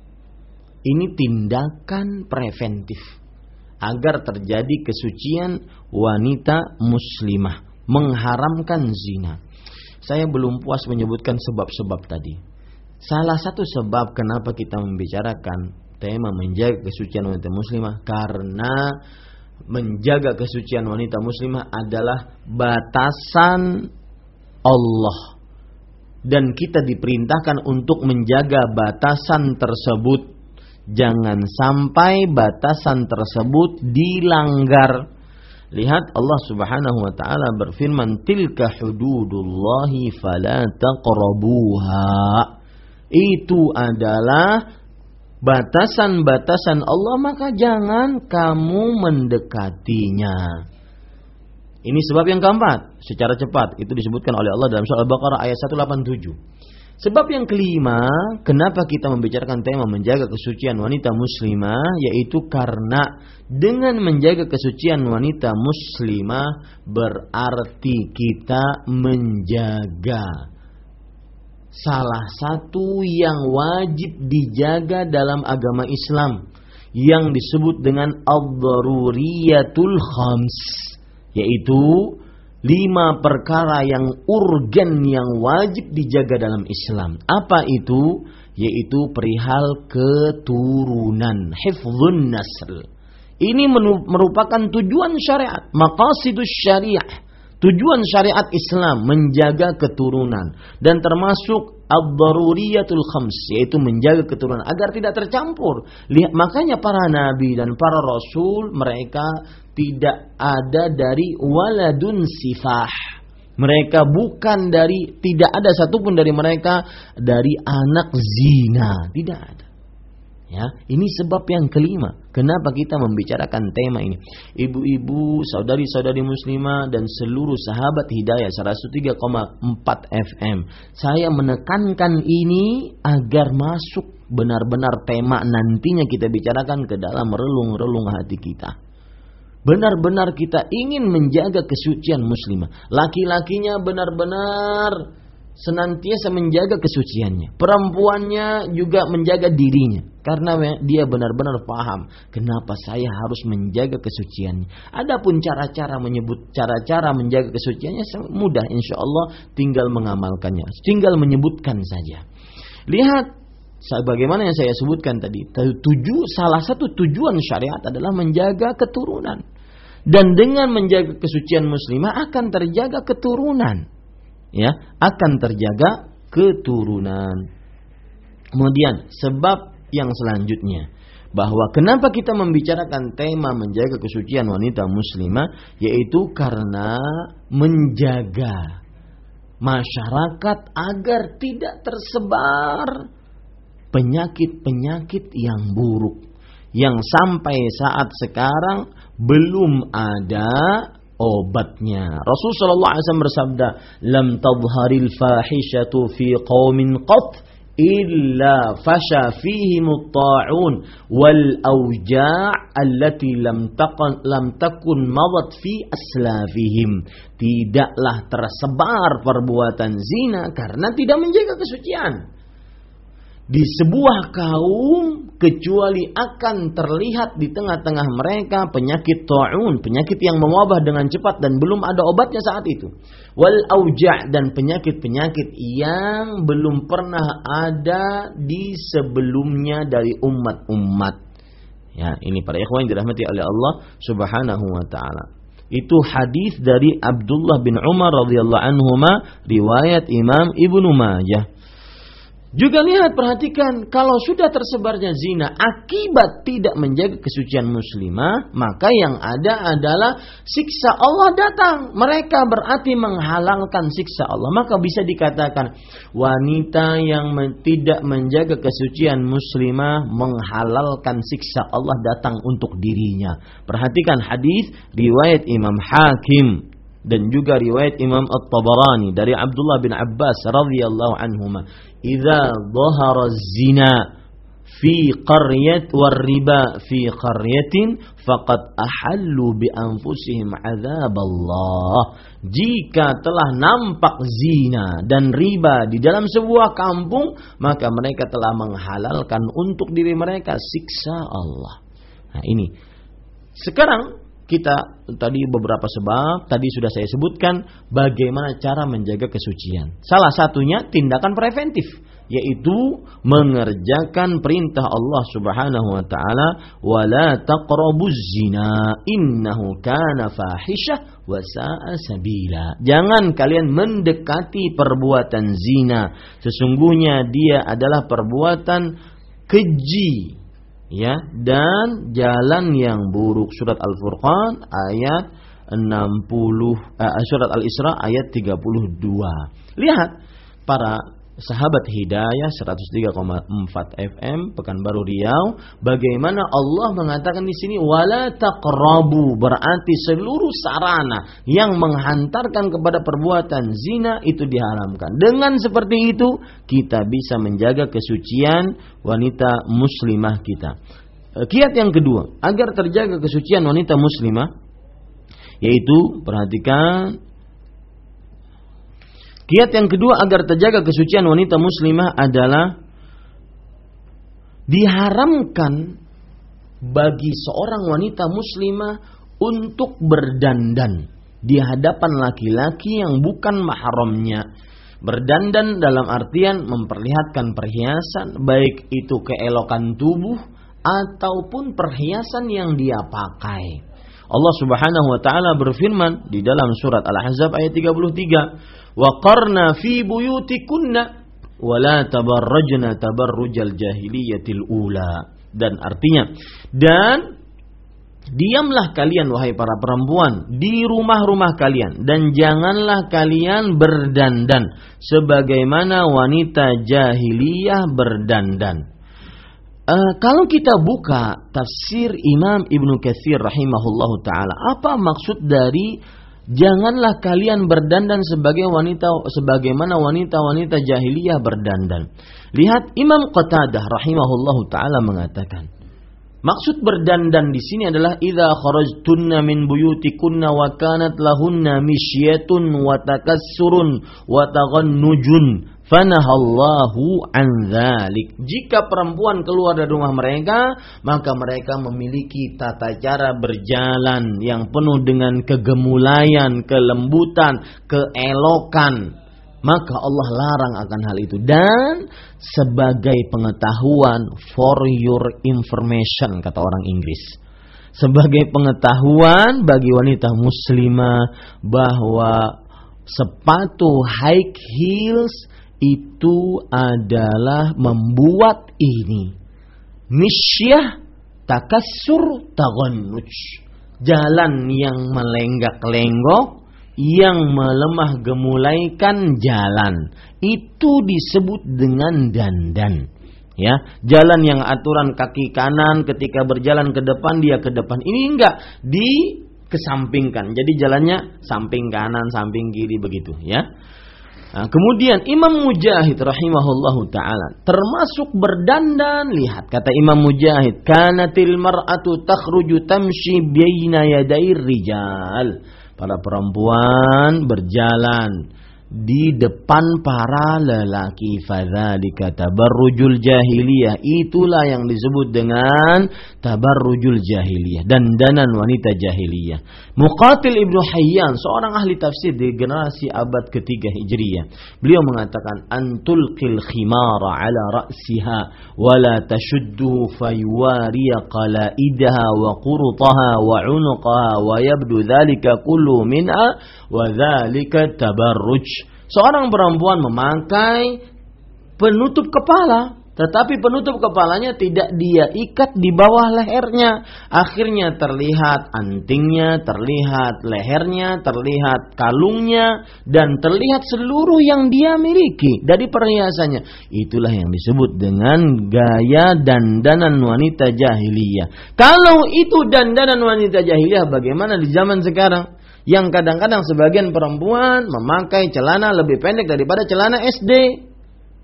Ini tindakan preventif agar terjadi kesucian wanita muslimah, mengharamkan zina. Saya belum puas menyebutkan sebab-sebab tadi. Salah satu sebab kenapa kita membicarakan tema menjaga kesucian wanita muslimah, karena menjaga kesucian wanita muslimah adalah batasan Allah, dan kita diperintahkan untuk menjaga batasan tersebut. Jangan sampai batasan tersebut dilanggar. Lihat Allah Subhanahu wa taala berfirman, tilka hududullahi fala taqrabuha. Itu adalah batasan-batasan Allah, maka jangan kamu mendekatinya. Ini sebab yang keempat, secara cepat itu disebutkan oleh Allah dalam surah Al-Baqarah ayat seratus delapan puluh tujuh. Sebab yang kelima, kenapa kita membicarakan tema menjaga kesucian wanita muslimah, yaitu karena dengan menjaga kesucian wanita muslimah berarti kita menjaga salah satu yang wajib dijaga dalam agama Islam, yang disebut dengan ad-daruriyatul khams, yaitu lima perkara yang urgen yang wajib dijaga dalam Islam. Apa itu? Yaitu perihal keturunan, hifdzun nasl. Ini merupakan tujuan syariat, maqasidus syariah, tujuan syariat Islam, menjaga keturunan, dan termasuk ad-daruriyatul khams, yaitu menjaga keturunan agar tidak tercampur. Lihat, makanya para nabi dan para rasul mereka tidak ada dari waladun sifah. Mereka bukan dari, tidak ada satupun dari mereka dari anak zina, tidak ada. Ya, ini sebab yang kelima kenapa kita membicarakan tema ini. Ibu-ibu, saudari-saudari muslimah dan seluruh sahabat Hidayah seratus tiga koma empat F M, saya menekankan ini agar masuk benar-benar tema nantinya kita bicarakan ke dalam relung-relung hati kita. Benar-benar kita ingin menjaga kesucian muslimah. Laki-lakinya benar-benar senantiasa menjaga kesuciannya. Perempuannya juga menjaga dirinya, karena dia benar-benar paham kenapa saya harus menjaga kesuciannya. Adapun cara-cara menyebut cara-cara menjaga kesuciannya mudah, insya Allah tinggal mengamalkannya, tinggal menyebutkan saja. Lihat, sebagaimana yang saya sebutkan tadi, tujuh, salah satu tujuan syariat adalah menjaga keturunan. Dan dengan menjaga kesucian muslimah akan terjaga keturunan. Ya, akan terjaga keturunan. Kemudian sebab yang selanjutnya, bahwa kenapa kita membicarakan tema menjaga kesucian wanita muslimah, yaitu karena menjaga masyarakat agar tidak tersebar penyakit-penyakit yang buruk, yang sampai saat sekarang belum ada obatnya. Rasul sallallahu alaihi wasallam bersabda, "Lam tadhharil fahishatu fi qaumin qat illa fasha fihim at-ta'un wal awja' allati lam taqan lam takun madat fi aslafihim." Tidaklah tersebar perbuatan zina karena tidak menjaga kesucian di sebuah kaum, kecuali akan terlihat di tengah-tengah mereka penyakit ta'un, penyakit yang mewabah dengan cepat dan belum ada obatnya saat itu. Wal auja', dan penyakit-penyakit yang belum pernah ada di sebelumnya dari umat-umat. Ya, ini para ikhwan yang dirahmati oleh Allah Subhanahu wa taala. Itu hadis dari Abdullah bin Umar radhiyallahu anhuma, riwayat Imam Ibnu Majah. Juga lihat, perhatikan, kalau sudah tersebarnya zina akibat tidak menjaga kesucian muslimah, maka yang ada adalah siksa Allah datang. Mereka berarti menghalalkan siksa Allah. Maka bisa dikatakan wanita yang men- tidak menjaga kesucian muslimah menghalalkan siksa Allah datang untuk dirinya. Perhatikan hadis riwayat Imam Hakim dan juga riwayat Imam At-Tabarani dari Abdullah bin Abbas radhiyallahu anhuma, "Idza dhahara az-zina fi qaryat war riba fi qaryatin faqad ahallu bi anfusihim adzaballah. Jika telah nampak zina dan riba di dalam sebuah kampung, maka mereka telah menghalalkan untuk diri mereka siksa Allah. Nah, ini. Sekarang kita tadi beberapa sebab tadi sudah saya sebutkan bagaimana cara menjaga kesucian. Salah satunya tindakan preventif, yaitu mengerjakan perintah Allah Subhanahu wa taala, wala taqrabuz zina innahu kana fahisyah wa sa'a sabila. Jangan kalian mendekati perbuatan zina, sesungguhnya dia adalah perbuatan keji, ya, dan jalan yang buruk. Surat Al-Furqan ayat enam puluh, uh, surat Al-Isra ayat tiga puluh dua. Lihat para sahabat Hidayah seratus tiga koma empat F M Pekanbaru Riau, bagaimana Allah mengatakan di sini wala taqrabu, berarti seluruh sarana yang menghantarkan kepada perbuatan zina itu diharamkan. Dengan seperti itu kita bisa menjaga kesucian wanita muslimah kita. Kiat yang kedua agar terjaga kesucian wanita muslimah, yaitu perhatikan, kiat yang kedua agar terjaga kesucian wanita muslimah adalah diharamkan bagi seorang wanita muslimah untuk berdandan di hadapan laki-laki yang bukan mahramnya. Berdandan dalam artian memperlihatkan perhiasan, baik itu keelokan tubuh ataupun perhiasan yang dia pakai. Allah Subhanahu wa taala berfirman di dalam surat Al-Ahzab ayat tiga puluh tiga, wa qarna fi buyutikunna wa la tabarrajna tabarrujal jahiliyatil ula. Dan artinya, dan diamlah kalian wahai para perempuan di rumah-rumah kalian, dan janganlah kalian berdandan sebagaimana wanita jahiliyah berdandan. Uh, kalau kita buka tafsir Imam Ibnu Katsir rahimahullahu taala, apa maksud dari janganlah kalian berdandan sebagai wanita sebagaimana wanita-wanita jahiliyah berdandan? Lihat, Imam Qatadah rahimahullahu taala mengatakan, maksud berdandan di sini adalah idza kharajtunna min buyutikunna wa kanat lahunna misyatun wa takassurun wa taghannujun fanahallahu an dzalik. Jika perempuan keluar dari rumah mereka, maka mereka memiliki tata cara berjalan yang penuh dengan kegemulayan, kelembutan, keelokan. Maka Allah larang akan hal itu. Dan sebagai pengetahuan, for your information, kata orang Inggris, sebagai pengetahuan bagi wanita muslimah bahwa sepatu high heels itu adalah membuat ini misyah, takassur, taghannuj, jalan yang melenggak-lenggok, yang melemah gemulaikan jalan, itu disebut dengan dandan. Ya, jalan yang aturan kaki kanan ketika berjalan ke depan dia ke depan. Ini enggak, dikesampingkan. Jadi jalannya samping kanan, samping kiri begitu, ya. Nah, kemudian Imam Mujahid rahimahullahu taala termasuk berdandan. Lihat kata Imam Mujahid, kanatil mar'atu takhruju tamshi baina yadayir rijal. Para perempuan berjalan di depan para lelaki. Fadzalika tabarrujul jahiliyah, itulah yang disebut dengan tabarrujul jahiliyah, dandanan wanita jahiliyah. Muqatil Ibnu Hayyan, seorang ahli tafsir di generasi abad ketiga Hijriyah, beliau mengatakan antulqil khimara ala ra'siha wa la tashudduhu fayuwariya qalaidaha wa qurutaha wa unuqaha wa yabdu dzalika kullu minha wa dzalika tabarruj. Seorang perempuan memakai penutup kepala, tetapi penutup kepalanya tidak dia ikat di bawah lehernya. Akhirnya terlihat antingnya, terlihat lehernya, terlihat kalungnya, dan terlihat seluruh yang dia miliki dari perhiasannya. Itulah yang disebut dengan gaya dandanan wanita jahiliyah. Kalau itu dandanan wanita jahiliyah, bagaimana di zaman sekarang? Yang kadang-kadang sebagian perempuan memakai celana lebih pendek daripada celana S D.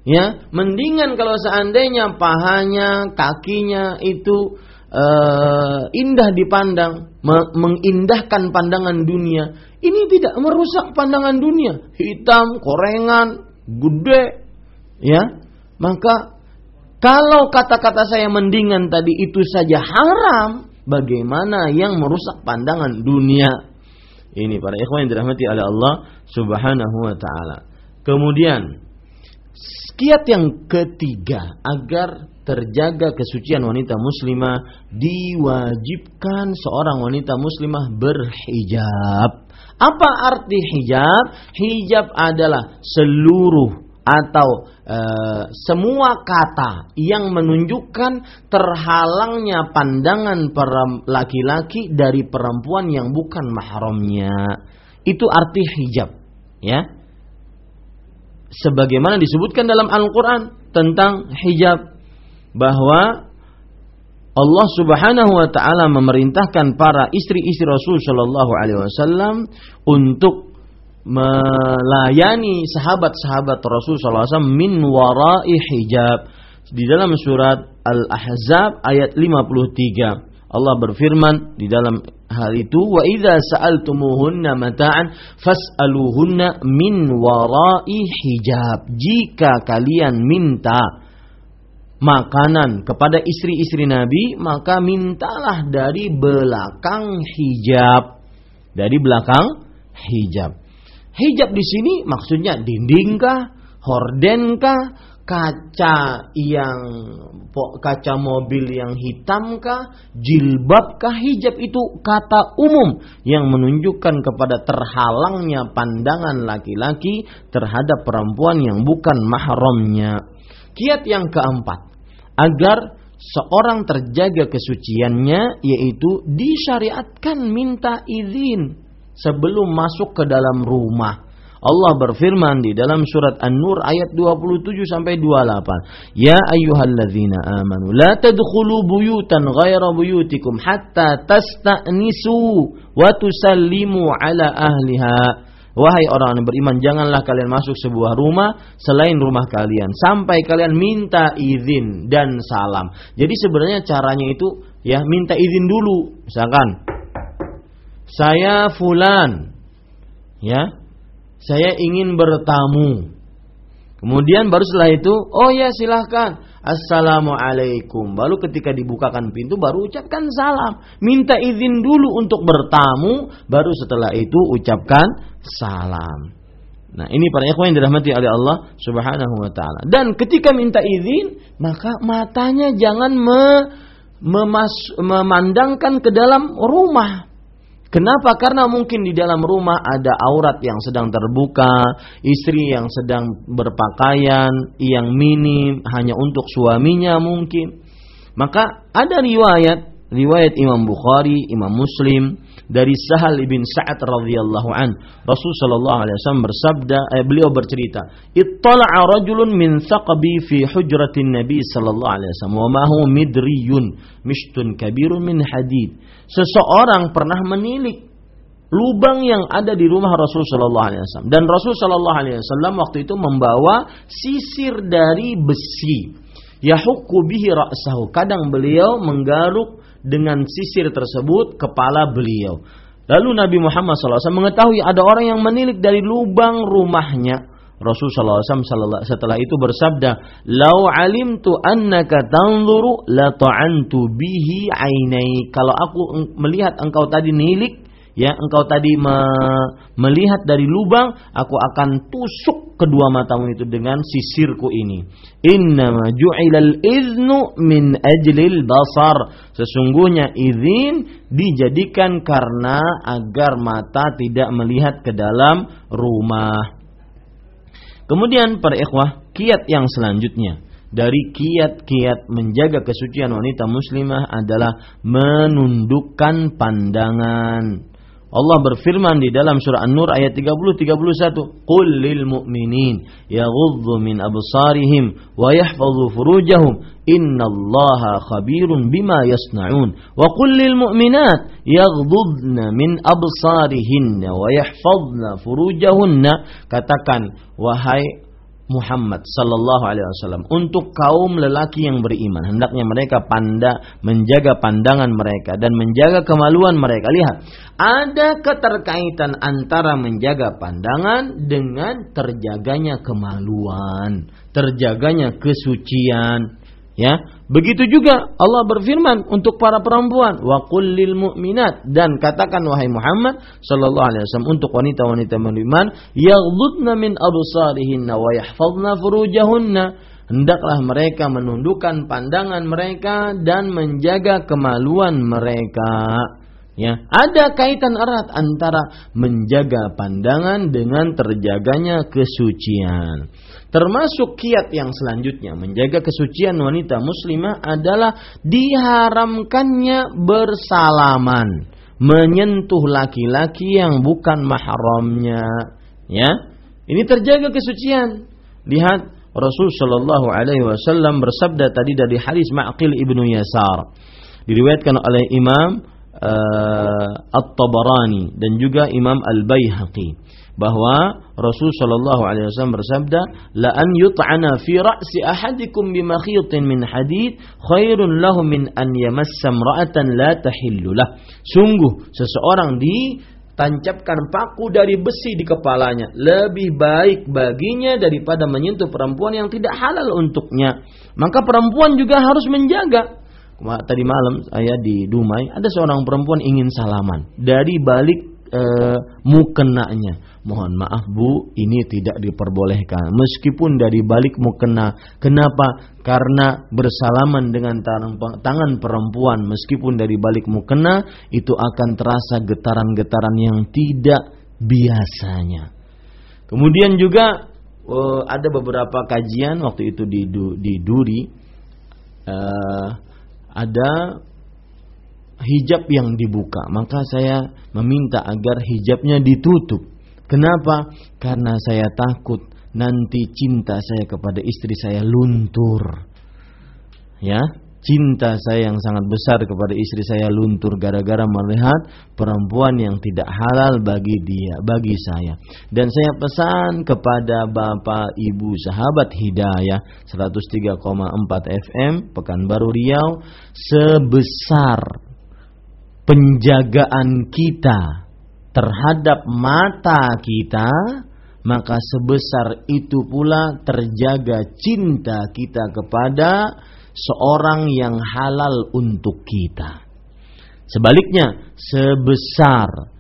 Ya, mendingan kalau seandainya pahanya, kakinya itu uh, indah dipandang, me- mengindahkan pandangan dunia. Ini tidak merusak pandangan dunia. Hitam, korengan, gede, ya. Maka kalau kata-kata saya mendingan tadi itu saja haram, bagaimana yang merusak pandangan dunia? Ini para ikhwan yang dirahmati oleh Allah Subhanahu wa taala. Kemudian kiat yang ketiga, agar terjaga kesucian wanita muslimah, diwajibkan seorang wanita muslimah berhijab. Apa arti hijab? Hijab adalah seluruh atau e, semua kata yang menunjukkan terhalangnya pandangan para laki-laki dari perempuan yang bukan mahramnya. Itu arti hijab, ya. Sebagaimana disebutkan dalam Al-Quran tentang hijab, bahwa Allah Subhanahu wa taala memerintahkan para istri-istri Rasul sallallahu alaihi wasallam untuk melayani sahabat-sahabat Rasul sallallahu alaihi wasallam min wara'i hijab. Di dalam surat Al-Ahzab ayat lima puluh tiga Allah berfirman di dalam hal itu, wa idza sa'altumuhunna mata'an fas'aluhunna min wara'i hijab. Jika kalian minta makanan kepada istri-istri Nabi, maka mintalah dari belakang hijab. Dari belakang hijab. Hijab di sini maksudnya dindingkah, hordenkah, kaca yang kaca mobil yang hitamkah, jilbabkah? Hijab itu kata umum yang menunjukkan kepada terhalangnya pandangan laki-laki terhadap perempuan yang bukan mahramnya. Kiat yang keempat, agar seorang terjaga kesuciannya, yaitu disyariatkan minta izin sebelum masuk ke dalam rumah. Allah berfirman di dalam surat An-Nur ayat dua puluh tujuh sampai dua puluh delapan. Ya ayyuhalladzina amanu la tadkhulu buyutan ghaira buyutikum hatta tasta'nisu wa tusallimu ala ahliha. Wahai orang yang beriman, janganlah kalian masuk sebuah rumah selain rumah kalian sampai kalian minta izin dan salam. Jadi sebenarnya caranya itu ya minta izin dulu. Misalkan saya fulan, ya, saya ingin bertamu. Kemudian baru setelah itu, oh ya silahkan, assalamualaikum. Baru ketika dibukakan pintu baru ucapkan salam. Minta izin dulu untuk bertamu, baru setelah itu ucapkan salam. Nah ini para ikhwan yang dirahmati oleh Allah Subhanahu wa ta'ala. Dan ketika minta izin, maka matanya jangan me, memas, memandangkan ke dalam rumah. Kenapa? Karena mungkin di dalam rumah ada aurat yang sedang terbuka, istri yang sedang berpakaian yang minim hanya untuk suaminya mungkin. Maka ada riwayat, riwayat Imam Bukhari, Imam Muslim dari Sahal bin Sa'ad radhiyallahu an. Rasul sallallahu alaihi wasallam bersabda, eh, beliau bercerita, "Ittala'a rajulun min thaqabi fi hujratin Nabi sallallahu alaihi wasallam wa ma huwa midriyun mishtun kabirun min hadid." Seseorang pernah menilik lubang yang ada di rumah Rasul sallallahu alaihi wasallam, dan Rasul sallallahu alaihi wasallam waktu itu membawa sisir dari besi. Yahukku bihi ra'sahu. Kadang beliau menggaruk dengan sisir tersebut kepala beliau. Lalu Nabi Muhammad sallallahu alaihi wasallam mengetahui ada orang yang menilik dari lubang rumahnya. Rasul sallallahu alaihi wasallam setelah itu bersabda, "Lau alimtu annaka tanzuru la ta'antu bihi ainai." Kalau aku melihat engkau tadi nilik, ya, engkau tadi me- melihat dari lubang, aku akan tusuk kedua matamu itu dengan sisirku ini. Innama ju'ilal iznu min ajlil basar. Sesungguhnya izin dijadikan karena agar mata tidak melihat ke dalam rumah. Kemudian para ikhwah, kiat yang selanjutnya dari kiat-kiat menjaga kesucian wanita muslimah adalah menundukkan pandangan. Allah berfirman di dalam surah An-Nur ayat tiga puluh tiga puluh satu, "Qul lil mu'minin yaghuddu min absarihim wa yahfazu furujahum innallaha khabirun bima yasna'un wa qul lil mu'minat yaghuddna min absarihinna wa yahfazna furujahunna." Katakan wahai Muhammad sallallahu alaihi wasallam untuk kaum lelaki yang beriman, hendaknya mereka panda menjaga pandangan mereka dan menjaga kemaluan mereka. Lihat, ada keterkaitan antara menjaga pandangan dengan terjaganya kemaluan, terjaganya kesucian. Ya, begitu juga Allah berfirman untuk para perempuan, wa qul lil mu'minat, dan katakan wahai Muhammad sallallahu alaihi wasallam untuk wanita-wanita beriman, yaghdudna min absarihinna wa yahfazna furujahunna, hendaklah mereka menundukkan pandangan mereka dan menjaga kemaluan mereka. Ya, ada kaitan erat antara menjaga pandangan dengan terjaganya kesucian. Termasuk kiat yang selanjutnya menjaga kesucian wanita muslimah adalah diharamkannya bersalaman, menyentuh laki-laki yang bukan mahramnya. Ya, ini terjaga kesucian. Lihat, Rasul Shallallahu Alaihi Wasallam bersabda tadi dari hadis Ma'qil ibnu Yasar, diriwayatkan oleh Imam uh, At-Tabarani dan juga Imam Al-Baihaqi, bahwa Rasul sallallahu alaihi wasallam bersabda, la an yut'ana fi ra'si ahadikum bimakhitin min hadid khairun lahu min an yamassa imra'atan la tahillu lah. Sungguh seseorang ditancapkan paku dari besi di kepalanya lebih baik baginya daripada menyentuh perempuan yang tidak halal untuknya. Maka perempuan juga harus menjaga. Tadi malam saya di Dumai, ada seorang perempuan ingin salaman dari balik e, mukenanya. Mohon maaf Bu, ini tidak diperbolehkan. Meskipun dari balik mukena. Kenapa? Karena bersalaman dengan tangan perempuan meskipun dari balik mukena, itu akan terasa getaran-getaran yang tidak biasanya. Kemudian juga e, ada beberapa kajian waktu itu di, di Duri, e, ada hijab yang dibuka, maka saya meminta agar hijabnya ditutup. Kenapa? Karena saya takut nanti cinta saya kepada istri saya luntur. Ya, cinta saya yang sangat besar kepada istri saya luntur gara-gara melihat perempuan yang tidak halal bagi dia, bagi saya. Dan saya pesan kepada Bapak Ibu sahabat Hidayah seratus tiga koma empat F M Pekanbaru Riau, sebesar penjagaan kita terhadap mata kita, maka sebesar itu pula terjaga cinta kita kepada seorang yang halal untuk kita. Sebaliknya, sebesar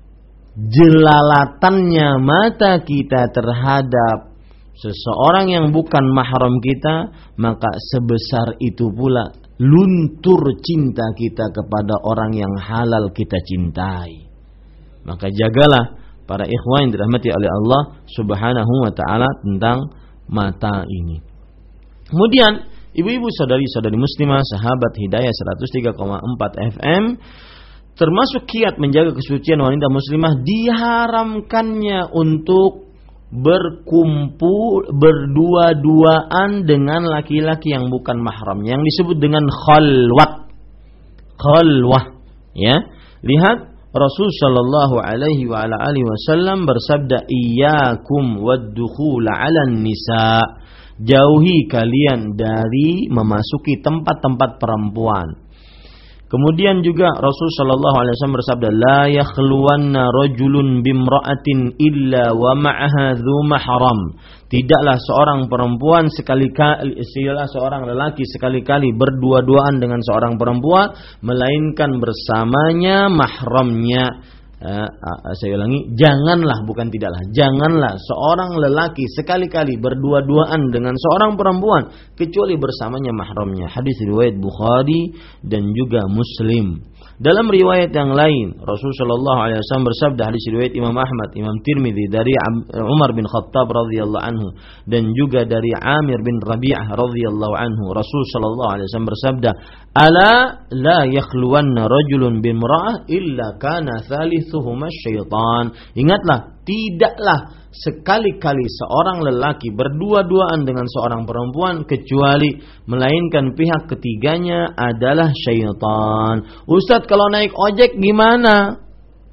jelalatannya mata kita terhadap seseorang yang bukan mahram kita, maka sebesar itu pula luntur cinta kita kepada orang yang halal kita cintai. Maka jagalah para ikhwan yang dirahmati oleh Allah Subhanahu wa taala tentang mata ini. Kemudian ibu-ibu saudari-saudari muslimah sahabat Hidayah seratus tiga koma empat F M, termasuk kiat menjaga kesucian wanita muslimah diharamkannya untuk berkumpul berdua-duaan dengan laki-laki yang bukan mahramnya, yang disebut dengan khalwat. Khalwah, ya. Lihat, Rasul sallallahu alaihi wa ala alihi wasallam bersabda, iyyakum wad-dukhul 'alan nisa. Jauhi kalian dari memasuki tempat-tempat perempuan. Kemudian juga Rasul sallallahu alaihi wasallam bersabda, la yakhluwanna rajulun bimra'atin illa wa ma'aha dzu mahram. Tidaklah seorang perempuan sekali-kali, tidaklah seorang lelaki sekali-kali berdua-duaan dengan seorang perempuan melainkan bersamanya mahramnya. Uh, uh, saya ulangi, janganlah, bukan tidaklah, janganlah seorang lelaki sekali-kali berdua-duaan dengan seorang perempuan kecuali bersamanya mahramnya. Hadis riwayat Bukhari dan juga Muslim. Dalam riwayat yang lain, Rasul sallallahu alaihi wasallam bersabda, hadis riwayat Imam Ahmad, Imam Tirmidzi, dari Umar bin Khattab radhiyallahu anhu dan juga dari Amir bin Rabi'ah radhiyallahu anhu, Rasul sallallahu alaihi wasallam bersabda, ala la yakhluwanna rajulun bimra'ah illa kana thalithuhuma syaitan. Ingatlah, tidaklah sekali-kali seorang lelaki berdua-duaan dengan seorang perempuan kecuali melainkan pihak ketiganya adalah syaitan. Ustaz, kalau naik ojek gimana?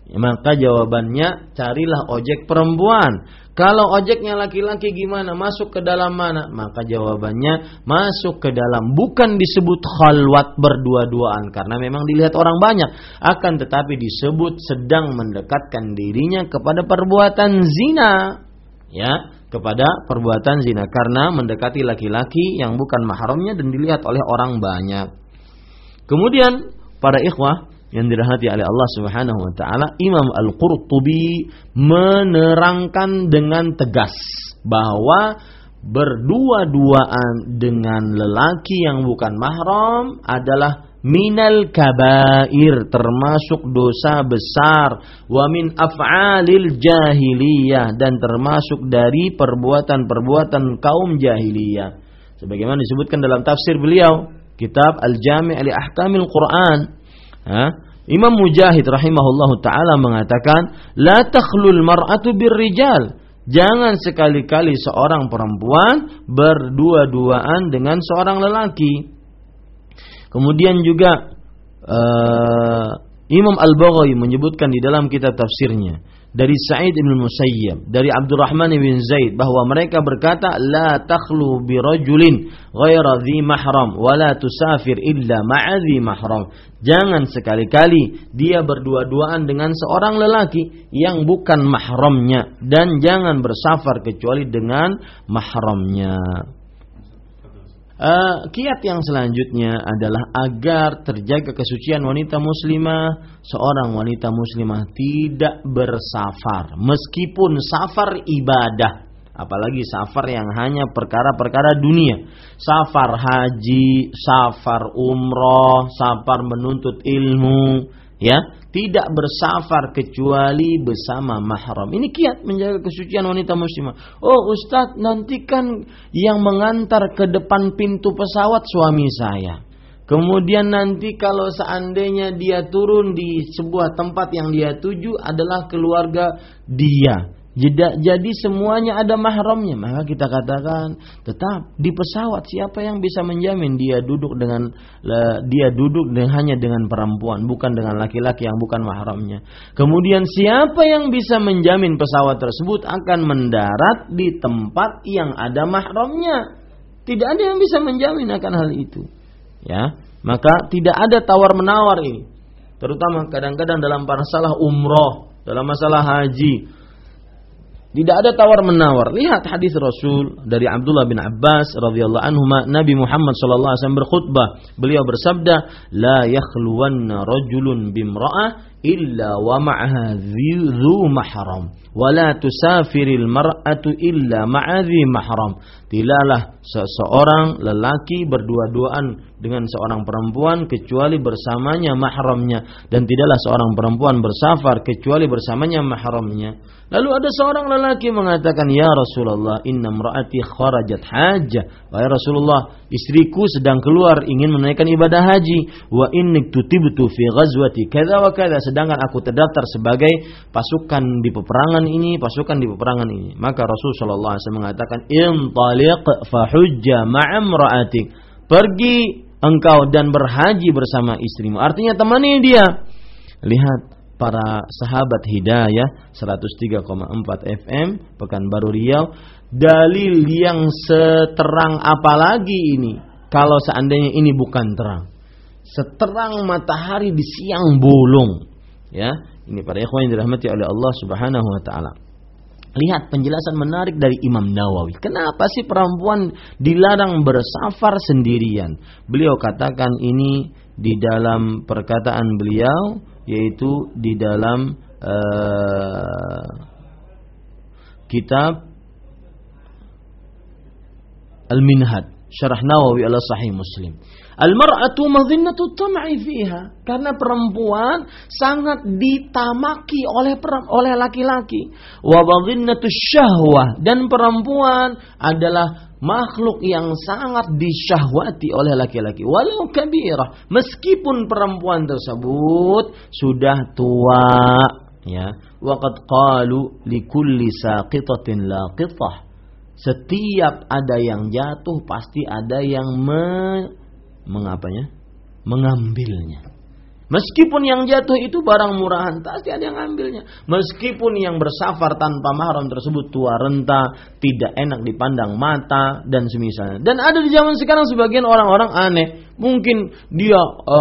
Ya, maka jawabannya carilah ojek perempuan. Kalau ojeknya laki-laki gimana? Masuk ke dalam mana? Maka jawabannya masuk ke dalam. Bukan disebut khalwat berdua-duaan karena memang dilihat orang banyak. Akan tetapi disebut sedang mendekatkan dirinya kepada perbuatan zina. Ya, kepada perbuatan zina karena mendekati laki-laki yang bukan mahramnya dan dilihat oleh orang banyak. Kemudian para ikhwah yang dirahmati oleh Allah Subhanahu wa taala, Imam Al-Qurtubi menerangkan dengan tegas bahwa berdua-duaan dengan lelaki yang bukan mahram adalah minal kabair, termasuk dosa besar, wa min af'alil jahiliyah, dan termasuk dari perbuatan-perbuatan kaum jahiliyah. Sebagaimana disebutkan dalam tafsir beliau, kitab Al-Jami' li Ahkamil Quran. Ha? Imam Mujahid rahimahullahu taala mengatakan, la takhlul mar'atu birrijal. Jangan sekali-kali seorang perempuan berdua-duaan dengan seorang lelaki. Kemudian juga uh, Imam Al-Baghawi menyebutkan di dalam kitab tafsirnya dari Sa'id bin Musayyab, dari Abdurrahman bin Zaid, bahwa mereka berkata, la takhlu bi rajulin ghaira dhi mahram wa la tusafir illa ma'a dhi mahram. Jangan sekali-kali dia berdua-duaan dengan seorang lelaki yang bukan mahramnya, dan jangan bersafar kecuali dengan mahramnya. Uh, kiat yang selanjutnya adalah agar terjaga kesucian wanita muslimah. Seorang wanita muslimah tidak bersafar, meskipun safar ibadah, apalagi safar yang hanya perkara-perkara dunia. Safar haji, safar umroh, safar menuntut ilmu, ya, tidak bersafar kecuali bersama mahram. Ini kiat menjaga kesucian wanita muslimah. Oh Ustadz, nanti kan yang mengantar ke depan pintu pesawat suami saya. Kemudian nanti kalau seandainya dia turun di sebuah tempat yang dia tuju adalah keluarga dia. Jadi semuanya ada mahramnya. Maka kita katakan, tetap di pesawat siapa yang bisa menjamin dia duduk dengan dia duduk dengan, hanya dengan perempuan, bukan dengan laki-laki yang bukan mahramnya. Kemudian siapa yang bisa menjamin pesawat tersebut akan mendarat di tempat yang ada mahramnya? Tidak ada yang bisa menjamin akan hal itu. Ya, maka tidak ada tawar menawar ini. Terutama kadang-kadang dalam masalah umroh, dalam masalah haji. Tidak ada tawar-menawar. Lihat hadis Rasul dari Abdullah bin Abbas radhiyallahu anhuma, Nabi Muhammad sallallahu alaihi wasallam berkhutbah. Beliau bersabda, "La yakhluwanna rajulun bimra'ah illa wa ma'aha dzu mahram, wa la tusafiril mar'atu illa ma'a dzi mahram." Tidaklah seseorang lelaki berdua-duaan dengan seorang perempuan kecuali bersamanya mahramnya, dan tidaklah seorang perempuan bersafar kecuali bersamanya mahramnya. Lalu ada seorang lelaki mengatakan, "Ya Rasulullah, inna imra'ati kharajat hajjah." Wahai Rasulullah, istriku sedang keluar ingin menunaikan ibadah haji. Wa inni tutibtu fi ghazwati kadza wa kadza, sedangkan aku terdaftar sebagai pasukan di peperangan ini, pasukan di peperangan ini. Maka Rasul sallallahu alaihi wasallam mengatakan, "Intaliq fa hujja ma'a imra'atik." Pergi engkau dan berhaji bersama istrimu. Artinya temani dia. Lihat para sahabat hidayah seratus tiga koma empat F M Pekanbaru Riau, dalil yang seterang apalagi ini kalau seandainya ini bukan terang, seterang matahari di siang bolong, ya. Ini para ikhwan yang dirahmati oleh Allah Subhanahu wa taala. Lihat penjelasan menarik dari Imam Nawawi. Kenapa sih perempuan dilarang bersafar sendirian? Beliau katakan ini di dalam perkataan beliau, yaitu di dalam uh, kitab Al-Minhaj, Syarah Nawawi ala Sahih Muslim. Al-mar'atu madhinnatu tam'i fiha, karena perempuan sangat ditamaki oleh oleh laki-laki. Wa madhinnatu syahwah, dan perempuan adalah makhluk yang sangat disyahwati oleh laki-laki. Walau kabirah, meskipun perempuan tersebut sudah tua, ya. Wa qad qalu likulli saqitatin laqitah. Setiap ada yang jatuh pasti ada yang me, mengapanya? mengambilnya. Meskipun yang jatuh itu barang murahan, pasti ada yang ambilnya. Meskipun yang bersafar tanpa mahram tersebut tua renta, tidak enak dipandang mata dan semisalnya. Dan ada di zaman sekarang sebagian orang-orang aneh. Mungkin dia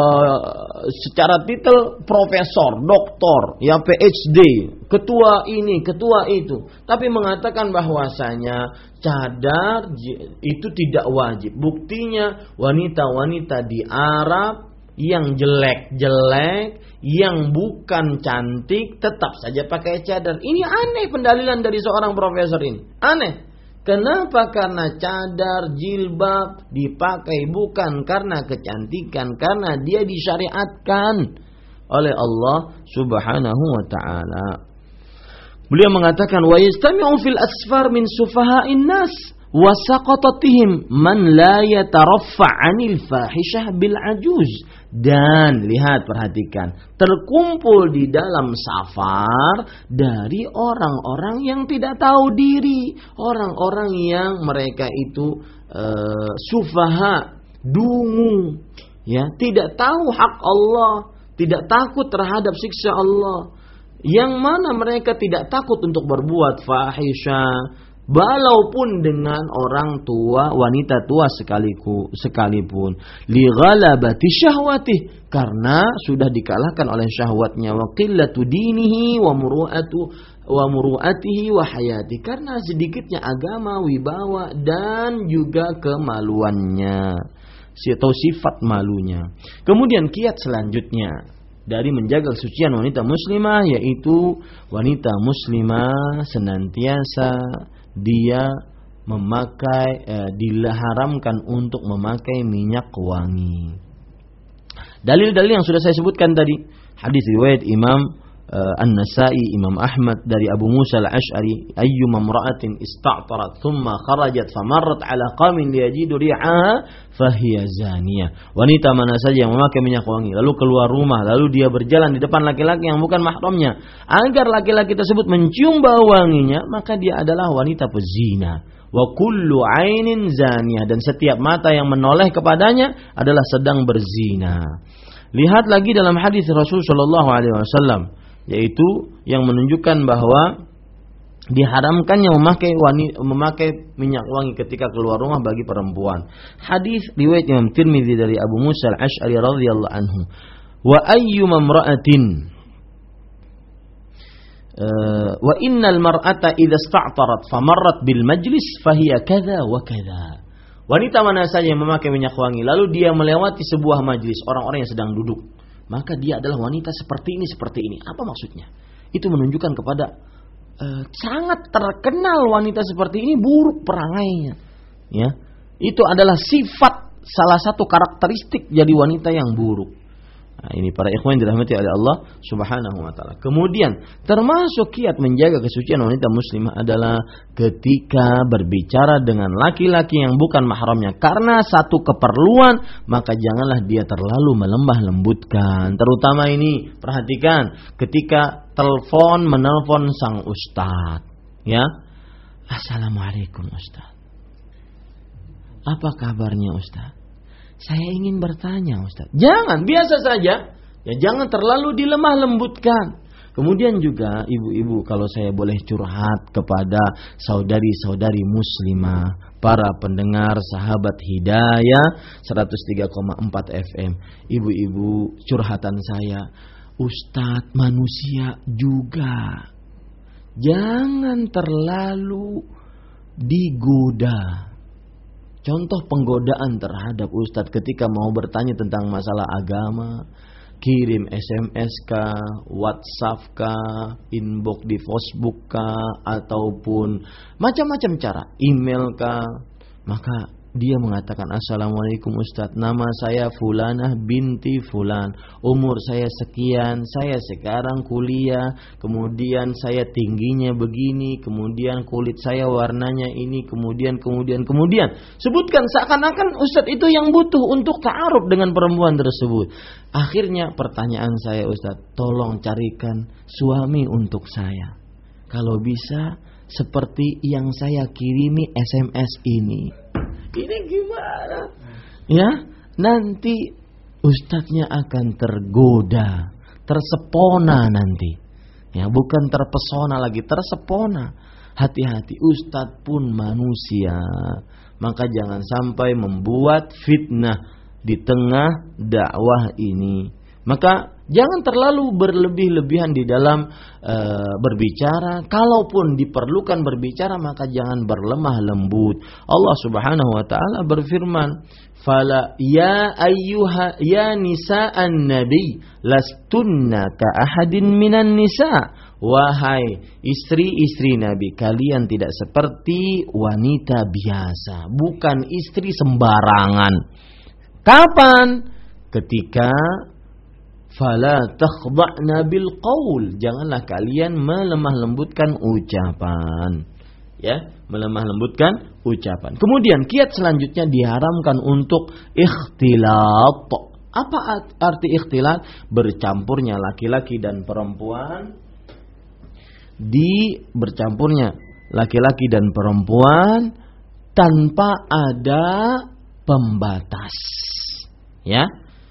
uh, secara titel profesor, doktor, ya P H D, ketua ini, ketua itu, tapi mengatakan bahwasanya cadar itu tidak wajib. Buktinya wanita-wanita di Arab yang jelek-jelek, yang bukan cantik, tetap saja pakai cadar. Ini aneh pendalilan dari seorang profesor ini. Aneh. Kenapa? Karena cadar, jilbab dipakai bukan karena kecantikan, karena dia disyariatkan oleh Allah Subhanahu wa taala. Beliau mengatakan wa yastami'u fil asfar min sufaha'in nas wa saqatatihim man la yataraffa 'anil fahishah bil ajuz. Dan lihat, perhatikan, terkumpul di dalam safar dari orang-orang yang tidak tahu diri, orang-orang yang mereka itu uh, sufaha, dungu, ya, tidak tahu hak Allah, tidak takut terhadap siksa Allah, yang mana mereka tidak takut untuk berbuat fahisyah, walaupun dengan orang tua, wanita tua sekaliku, sekalipun. Li ghalabati syahwatih, karena sudah dikalahkan oleh syahwatnya. Wa qillatu dinihi wa muru'atu wa muru'atihi wa hayati, karena sedikitnya agama, wibawa dan juga kemaluannya, atau sifat malunya. Kemudian kiat selanjutnya dari menjaga kesucian wanita muslimah, yaitu wanita muslimah senantiasa dia memakai, eh, diharamkan untuk memakai minyak wangi. Dalil-dalil yang sudah saya sebutkan tadi, hadis riwayat Imam eh, An-Nasa'i, Imam Ahmad dari Abu Musa Al-Ash'ari, ayyuma imra'atin ista'tarat thumma kharajat famarrat 'ala qaumin liyajidu ri'aha fahiya zaniyah. Wanita mana saja yang memakai minyak wangi lalu keluar rumah, lalu dia berjalan di depan laki-laki yang bukan mahramnya agar laki-laki tersebut mencium bau wanginya, maka dia adalah wanita pezina. Wa kullu 'ainin zaniyah, dan setiap mata yang menoleh kepadanya adalah sedang berzina. Lihat lagi dalam hadis Rasul sallallahu alaihi wasallam, yaitu yang menunjukkan bahwa diharamkannya memakai wanita, memakai minyak wangi ketika keluar rumah bagi perempuan. Hadis riwayat Imam Tirmidzi dari Abu Musa Al-Ash'ari radhiyallahu anhu. Wa ayyuma imra'atin uh, wa innal mar'ata idza ista'tarat famarrat bil majlis fahiya kadza wa kadza. Wanita mana saja yang memakai minyak wangi lalu dia melewati sebuah majlis orang-orang yang sedang duduk, maka dia adalah wanita seperti ini, seperti ini. Apa maksudnya? Itu menunjukkan kepada Uh, sangat terkenal wanita seperti ini buruk perangainya, ya. Itu adalah sifat, salah satu karakteristik jadi wanita yang buruk. Nah, ini para ikhwan dirahmati oleh Allah Subhanahu wa taala. Kemudian termasuk kiat menjaga kesucian wanita muslimah adalah ketika berbicara dengan laki-laki yang bukan mahramnya karena satu keperluan, maka janganlah dia terlalu melembah lembutkan. Terutama ini perhatikan ketika telepon menelpon sang ustaz, ya. Assalamualaikum ustaz. Apa kabarnya ustaz? Saya ingin bertanya Ustaz. Jangan, biasa saja. Ya, jangan terlalu dilemah lembutkan. Kemudian juga ibu-ibu, kalau saya boleh curhat kepada saudari-saudari muslimah, para pendengar sahabat Hidayah seratus tiga koma empat F M. Ibu-ibu, curhatan saya, Ustaz manusia juga. Jangan terlalu digoda. Contoh penggodaan terhadap ustadz ketika mau bertanya tentang masalah agama, kirim S M S kah, WhatsApp kah, inbox di Facebook kah, ataupun macam-macam cara, email kah, maka dia mengatakan, Assalamualaikum Ustadz, nama saya Fulanah binti Fulan, umur saya sekian, saya sekarang kuliah, kemudian saya tingginya begini, kemudian kulit saya warnanya ini, kemudian, kemudian, kemudian. Sebutkan seakan-akan Ustadz itu yang butuh untuk ta'aruf dengan perempuan tersebut. Akhirnya pertanyaan saya, Ustadz, tolong carikan suami untuk saya. Kalau bisa seperti yang saya kirimi S M S ini. Ini gimana? Ya, nanti ustadznya akan tergoda, tersepona nanti. Ya, bukan terpesona lagi, tersepona. Hati-hati, ustadz pun manusia. Maka jangan sampai membuat fitnah di tengah dakwah ini. Maka jangan terlalu berlebih-lebihan di dalam uh, berbicara. Kalaupun diperlukan berbicara, maka jangan berlemah lembut. Allah Subhanahu wa taala berfirman, "Fala ya ayyuha ya nisa'an nabi lastunna ka ahadin minan nisa." Wahai istri-istri Nabi, kalian tidak seperti wanita biasa, bukan istri sembarangan. Kapan? Ketika fala takhda'na bil qaul, janganlah kalian melemah lembutkan ucapan. Ya, melemah lembutkan ucapan. Kemudian kiat selanjutnya diharamkan untuk ikhtilat. Apa arti ikhtilat? Bercampurnya laki-laki dan perempuan, di bercampurnya laki-laki dan perempuan tanpa ada pembatas. Ya.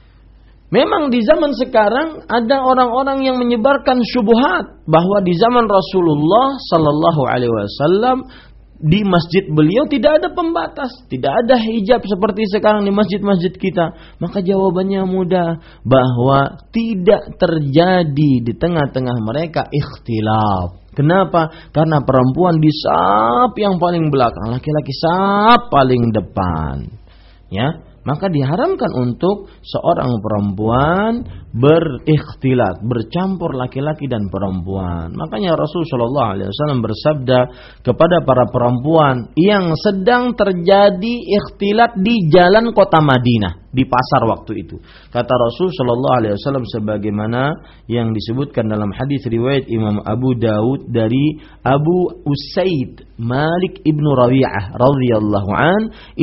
Memang di zaman sekarang ada orang-orang yang menyebarkan syubhat bahwa di zaman Rasulullah sallallahu alaihi wasallam di masjid beliau tidak ada pembatas, tidak ada hijab seperti sekarang di masjid-masjid kita. Maka jawabannya mudah, bahwa tidak terjadi di tengah-tengah mereka ikhtilaf. Kenapa? Karena perempuan di saf yang paling belakang, laki-laki saf paling depan. Ya, maka diharamkan untuk seorang perempuan berikhtilat, bercampur laki-laki dan perempuan. Makanya Rasul sallallahu alaihi wasallam bersabda kepada para perempuan yang sedang terjadi ikhtilat di jalan kota Madinah, di pasar waktu itu. Kata Rasul sallallahu alaihi wasallam sebagaimana yang disebutkan dalam hadis riwayat Imam Abu Dawud dari Abu Usaid Malik ibnu Rabi'ah radhiyallahu an,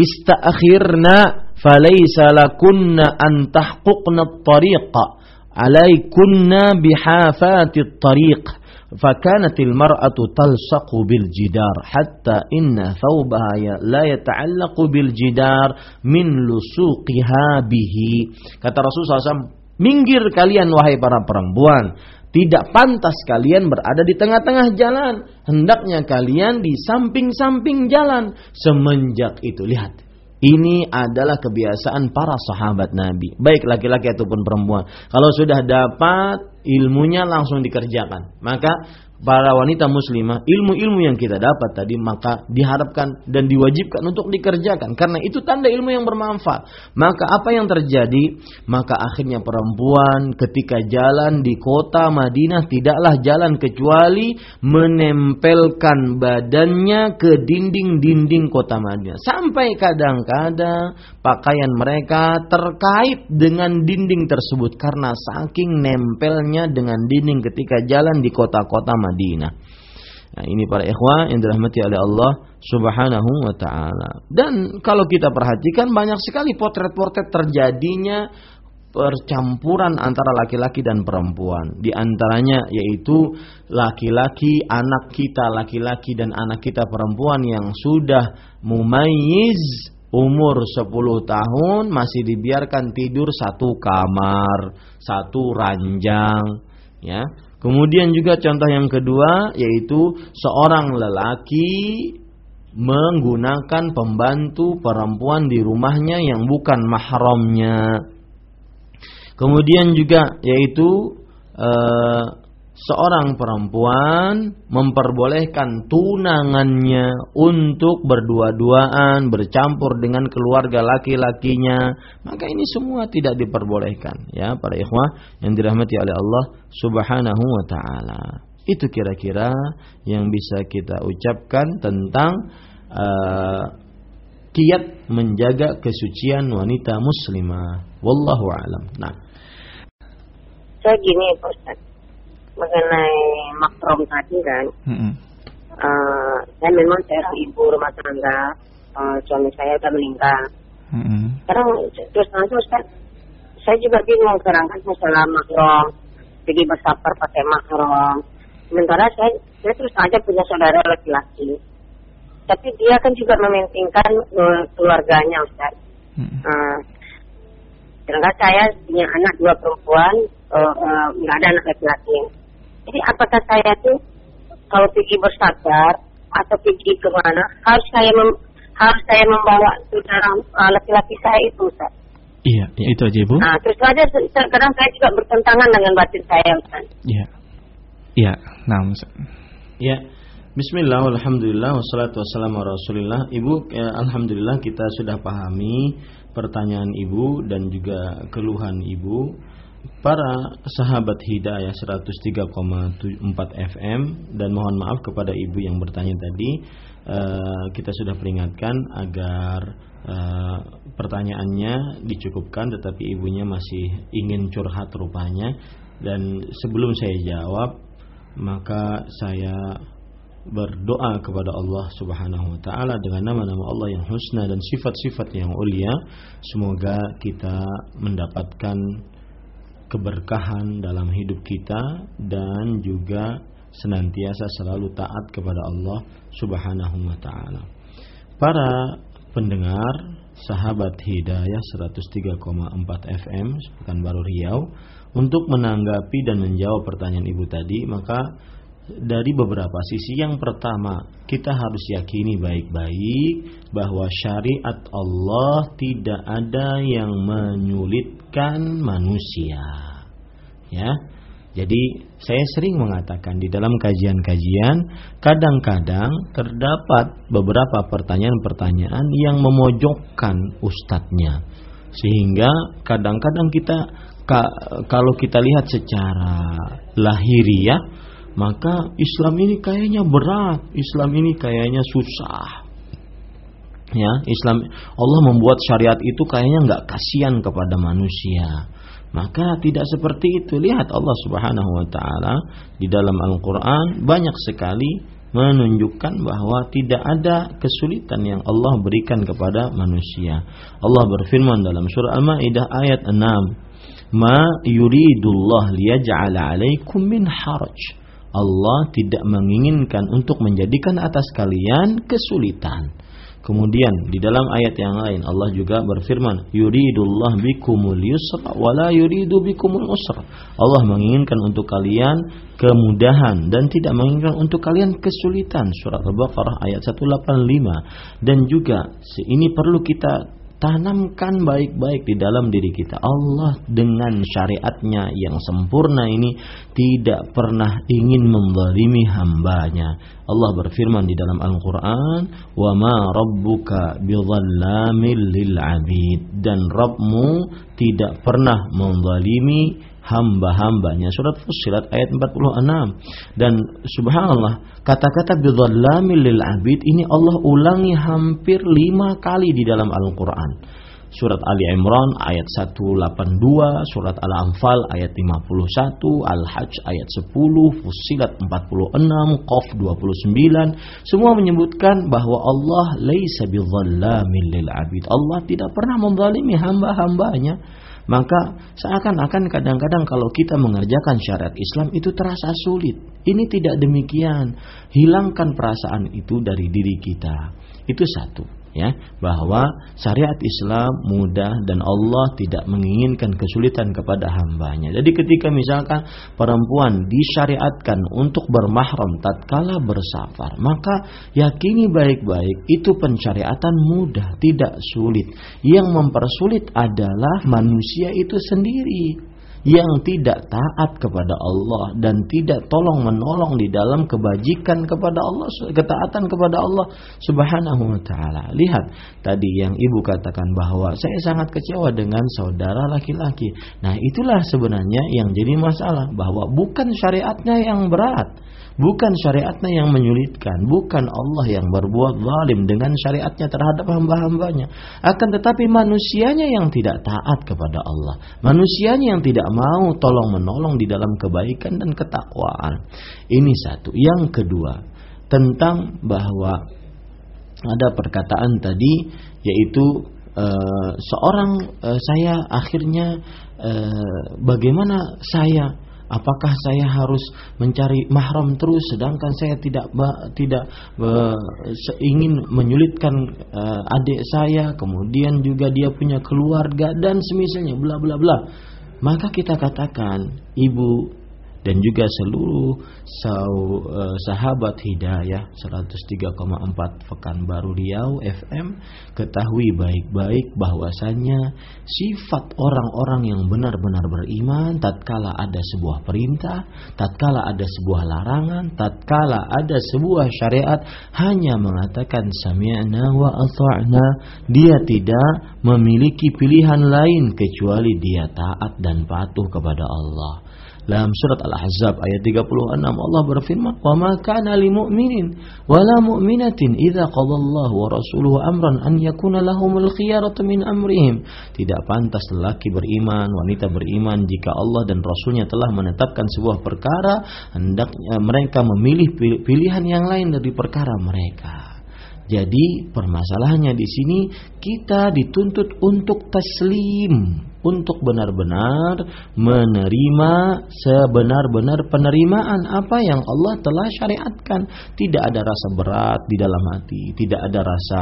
"Ista'khirna falaysa lakunna an tahquqna at-tariqa alaikunna bihafati at-tariq fakanatil mar'atu talsaqu bil jidar hatta inna thawbaha la yata'allaqu bil jidar min lusuqiha bihi." Kata Rasulullah sallallahu alaihi wasallam, "Minggir kalian wahai para perempuan, tidak pantas kalian berada di tengah-tengah jalan, hendaknya kalian di samping-samping jalan." Semenjak itu, lihat, ini adalah kebiasaan para sahabat Nabi, baik laki-laki ataupun perempuan. Kalau sudah dapat ilmunya langsung dikerjakan. Maka para wanita muslimah, ilmu-ilmu yang kita dapat tadi maka diharapkan dan diwajibkan untuk dikerjakan, karena itu tanda ilmu yang bermanfaat. Maka apa yang terjadi? Maka akhirnya perempuan ketika jalan di kota Madinah tidaklah jalan kecuali menempelkan badannya ke dinding-dinding kota Madinah. Sampai kadang-kadang pakaian mereka terkait dengan dinding tersebut karena saking nempelnya dengan dinding ketika jalan di kota-kota Madinah. Nah, ini para ikhwah yang dirahmati oleh Allah Subhanahu wa taala. Dan kalau kita perhatikan banyak sekali potret-potret terjadinya percampuran antara laki-laki dan perempuan. Di antaranya yaitu laki-laki, anak kita laki-laki dan anak kita perempuan yang sudah mumayyiz, umur sepuluh tahun masih dibiarkan tidur satu kamar, satu ranjang, ya. Kemudian juga contoh yang kedua yaitu seorang lelaki menggunakan pembantu perempuan di rumahnya yang bukan mahramnya. Kemudian juga yaitu uh, seorang perempuan memperbolehkan tunangannya untuk berdua-duaan bercampur dengan keluarga laki-lakinya. Maka ini semua tidak diperbolehkan, ya para ikhwah yang dirahmati oleh Allah Subhanahu wa taala. Itu kira-kira yang bisa kita ucapkan tentang uh, kiat menjaga kesucian wanita muslimah. Wallahu a'lam. Nah, saya gini Pak Ustaz, mengenai makrom tadi kan, mm-hmm. uh, saya memang seorang ibu rumah tangga, uh, suami saya sudah meninggal. Mm-hmm. Sekarang terus nanti Ustaz, saya juga bingung sekarang kan masalah makrom, pergi bersafar pakai makrom. Sementara saya, saya terus aja punya saudara laki-laki, tapi dia kan juga mementingkan uh, keluarganya Ustaz. Mm-hmm. Uh, Sedangkan saya punya anak dua perempuan, uh, uh, nggak ada anak laki-laki. Jadi apakah saya tuh kalau pergi bersabar atau pergi kemana harus saya mem, harus saya membawa saudara uh, laki-laki saya itu, Ustaz? Iya, ya. Itu aja, Bu. Nah, terus aja kadang saya juga bertentangan dengan batin saya, Ustaz. Iya. Iya, nah, Ustaz. Ya. Bismillah, alhamdulillah, wassalatu wassalamu ala rasulillah. Ibu, ya, alhamdulillah kita sudah pahami pertanyaan Ibu dan juga keluhan Ibu. Para sahabat Hidayah seratus tiga koma empat F M, dan mohon maaf kepada Ibu yang bertanya tadi, uh, kita sudah peringatkan agar uh, pertanyaannya dicukupkan, tetapi Ibunya masih ingin curhat rupanya. Dan sebelum saya jawab, maka saya berdoa kepada Allah Subhanahu wa taala dengan nama-nama Allah yang husna dan sifat-sifat yang ulia, semoga kita mendapatkan keberkahan dalam hidup kita dan juga senantiasa selalu taat kepada Allah Subhanahu wa taala. Para pendengar sahabat Hidayah seratus tiga koma empat F M Pekanbaru Riau, untuk menanggapi dan menjawab pertanyaan Ibu tadi, maka dari beberapa sisi. Yang pertama, kita harus yakini baik-baik bahwa syariat Allah tidak ada yang menyulitkan manusia. Ya. Jadi saya sering mengatakan di dalam kajian-kajian, kadang-kadang terdapat beberapa pertanyaan-pertanyaan yang memojokkan ustadznya, sehingga kadang-kadang kita kalau kita lihat secara lahiriah, maka Islam ini kayaknya berat, Islam ini kayaknya susah. Ya, Islam, Allah membuat syariat itu kayaknya nggak kasihan kepada manusia. Maka tidak seperti itu. Lihat Allah Subhanahu wa taala di dalam Al-Qur'an banyak sekali menunjukkan bahwa tidak ada kesulitan yang Allah berikan kepada manusia. Allah berfirman dalam surah Al-Maidah ayat enam, "Ma yuridullah liyaj'ala 'alaikum min haraj." Allah tidak menginginkan untuk menjadikan atas kalian kesulitan. Kemudian di dalam ayat yang lain Allah juga berfirman, yuridullah bikumul yusra wala yuridu bikumul usra. Allah menginginkan untuk kalian kemudahan dan tidak menginginkan untuk kalian kesulitan. Surat Al-Baqarah ayat seratus delapan puluh lima. Dan juga ini perlu kita tanamkan baik-baik di dalam diri kita. Allah dengan syariatnya yang sempurna ini tidak pernah ingin menzalimi hambanya. Allah berfirman di dalam Al-Quran, wa ma rabbuka bidzalamil lil abid, dan Rabbmu tidak pernah menzalimi hamba-hambanya. Surat Fussilat ayat empat puluh enam. Dan subhanallah, kata-kata bidzalamil lil abid ini Allah ulangi hampir lima kali di dalam Al-Quran. Surat Ali Imran ayat seratus delapan puluh dua, surat Al-Anfal ayat lima puluh satu, Al-Hajj ayat sepuluh, Fussilat empat puluh enam, Qaf dua puluh sembilan, semua menyebutkan bahwa Allah laisa bidzalamil lil abid. Allah tidak pernah menzalimi hamba-hambanya. Maka seakan-akan kadang-kadang kalau kita mengerjakan syariat Islam itu terasa sulit. Ini tidak demikian. Hilangkan perasaan itu dari diri kita. Itu satu, ya, bahwa syariat Islam mudah dan Allah tidak menginginkan kesulitan kepada hambanya. Jadi ketika misalkan perempuan disyariatkan untuk bermahram tatkala bersafar, maka yakini baik-baik itu pensyariatan mudah, tidak sulit. Yang mempersulit adalah manusia itu sendiri yang tidak taat kepada Allah dan tidak tolong menolong di dalam kebajikan kepada Allah, ketaatan kepada Allah Subhanahu wa taala. Lihat tadi yang Ibu katakan bahwa saya sangat kecewa dengan saudara laki-laki. Nah, itulah sebenarnya yang jadi masalah, bahwa bukan syariatnya yang berat, bukan syariatnya yang menyulitkan, bukan Allah yang berbuat zalim dengan syariatnya terhadap hamba-hambanya, akan tetapi manusianya yang tidak taat kepada Allah, manusianya yang tidak mau tolong menolong di dalam kebaikan dan ketakwaan. Ini satu. Yang kedua, tentang bahwa ada perkataan tadi, yaitu uh, seorang uh, saya akhirnya uh, bagaimana saya Apakah saya harus mencari mahram terus sedangkan saya tidak tidak uh, ingin menyulitkan uh, adik saya, kemudian juga dia punya keluarga dan semisalnya bla bla bla. Maka kita katakan, ibu dan juga seluruh saw, uh, sahabat Hidayah seratus tiga koma empat Pekanbaru Riau F M, ketahui baik-baik bahwasanya sifat orang-orang yang benar-benar beriman tatkala ada sebuah perintah, tatkala ada sebuah larangan, tatkala ada sebuah syariat, hanya mengatakan sami'na wa ata'na. Dia tidak memiliki pilihan lain kecuali dia taat dan patuh kepada Allah. Dalam surat Al-Ahzab ayat tiga puluh enam Allah berfirman, "Wa ma kana lil mu'minin wa la mu'minatin idza qadallahu wa rasuluhu amran an yakuna lahumul khiyaratu min amrihim." Tidak pantas lelaki beriman, wanita beriman jika Allah dan Rasulnya telah menetapkan sebuah perkara, hendaknya mereka memilih pilihan yang lain dari perkara mereka. Jadi permasalahannya di sini kita dituntut untuk taslim, untuk benar-benar menerima sebenar-benar penerimaan apa yang Allah telah syariatkan. Tidak ada rasa berat di dalam hati, tidak ada rasa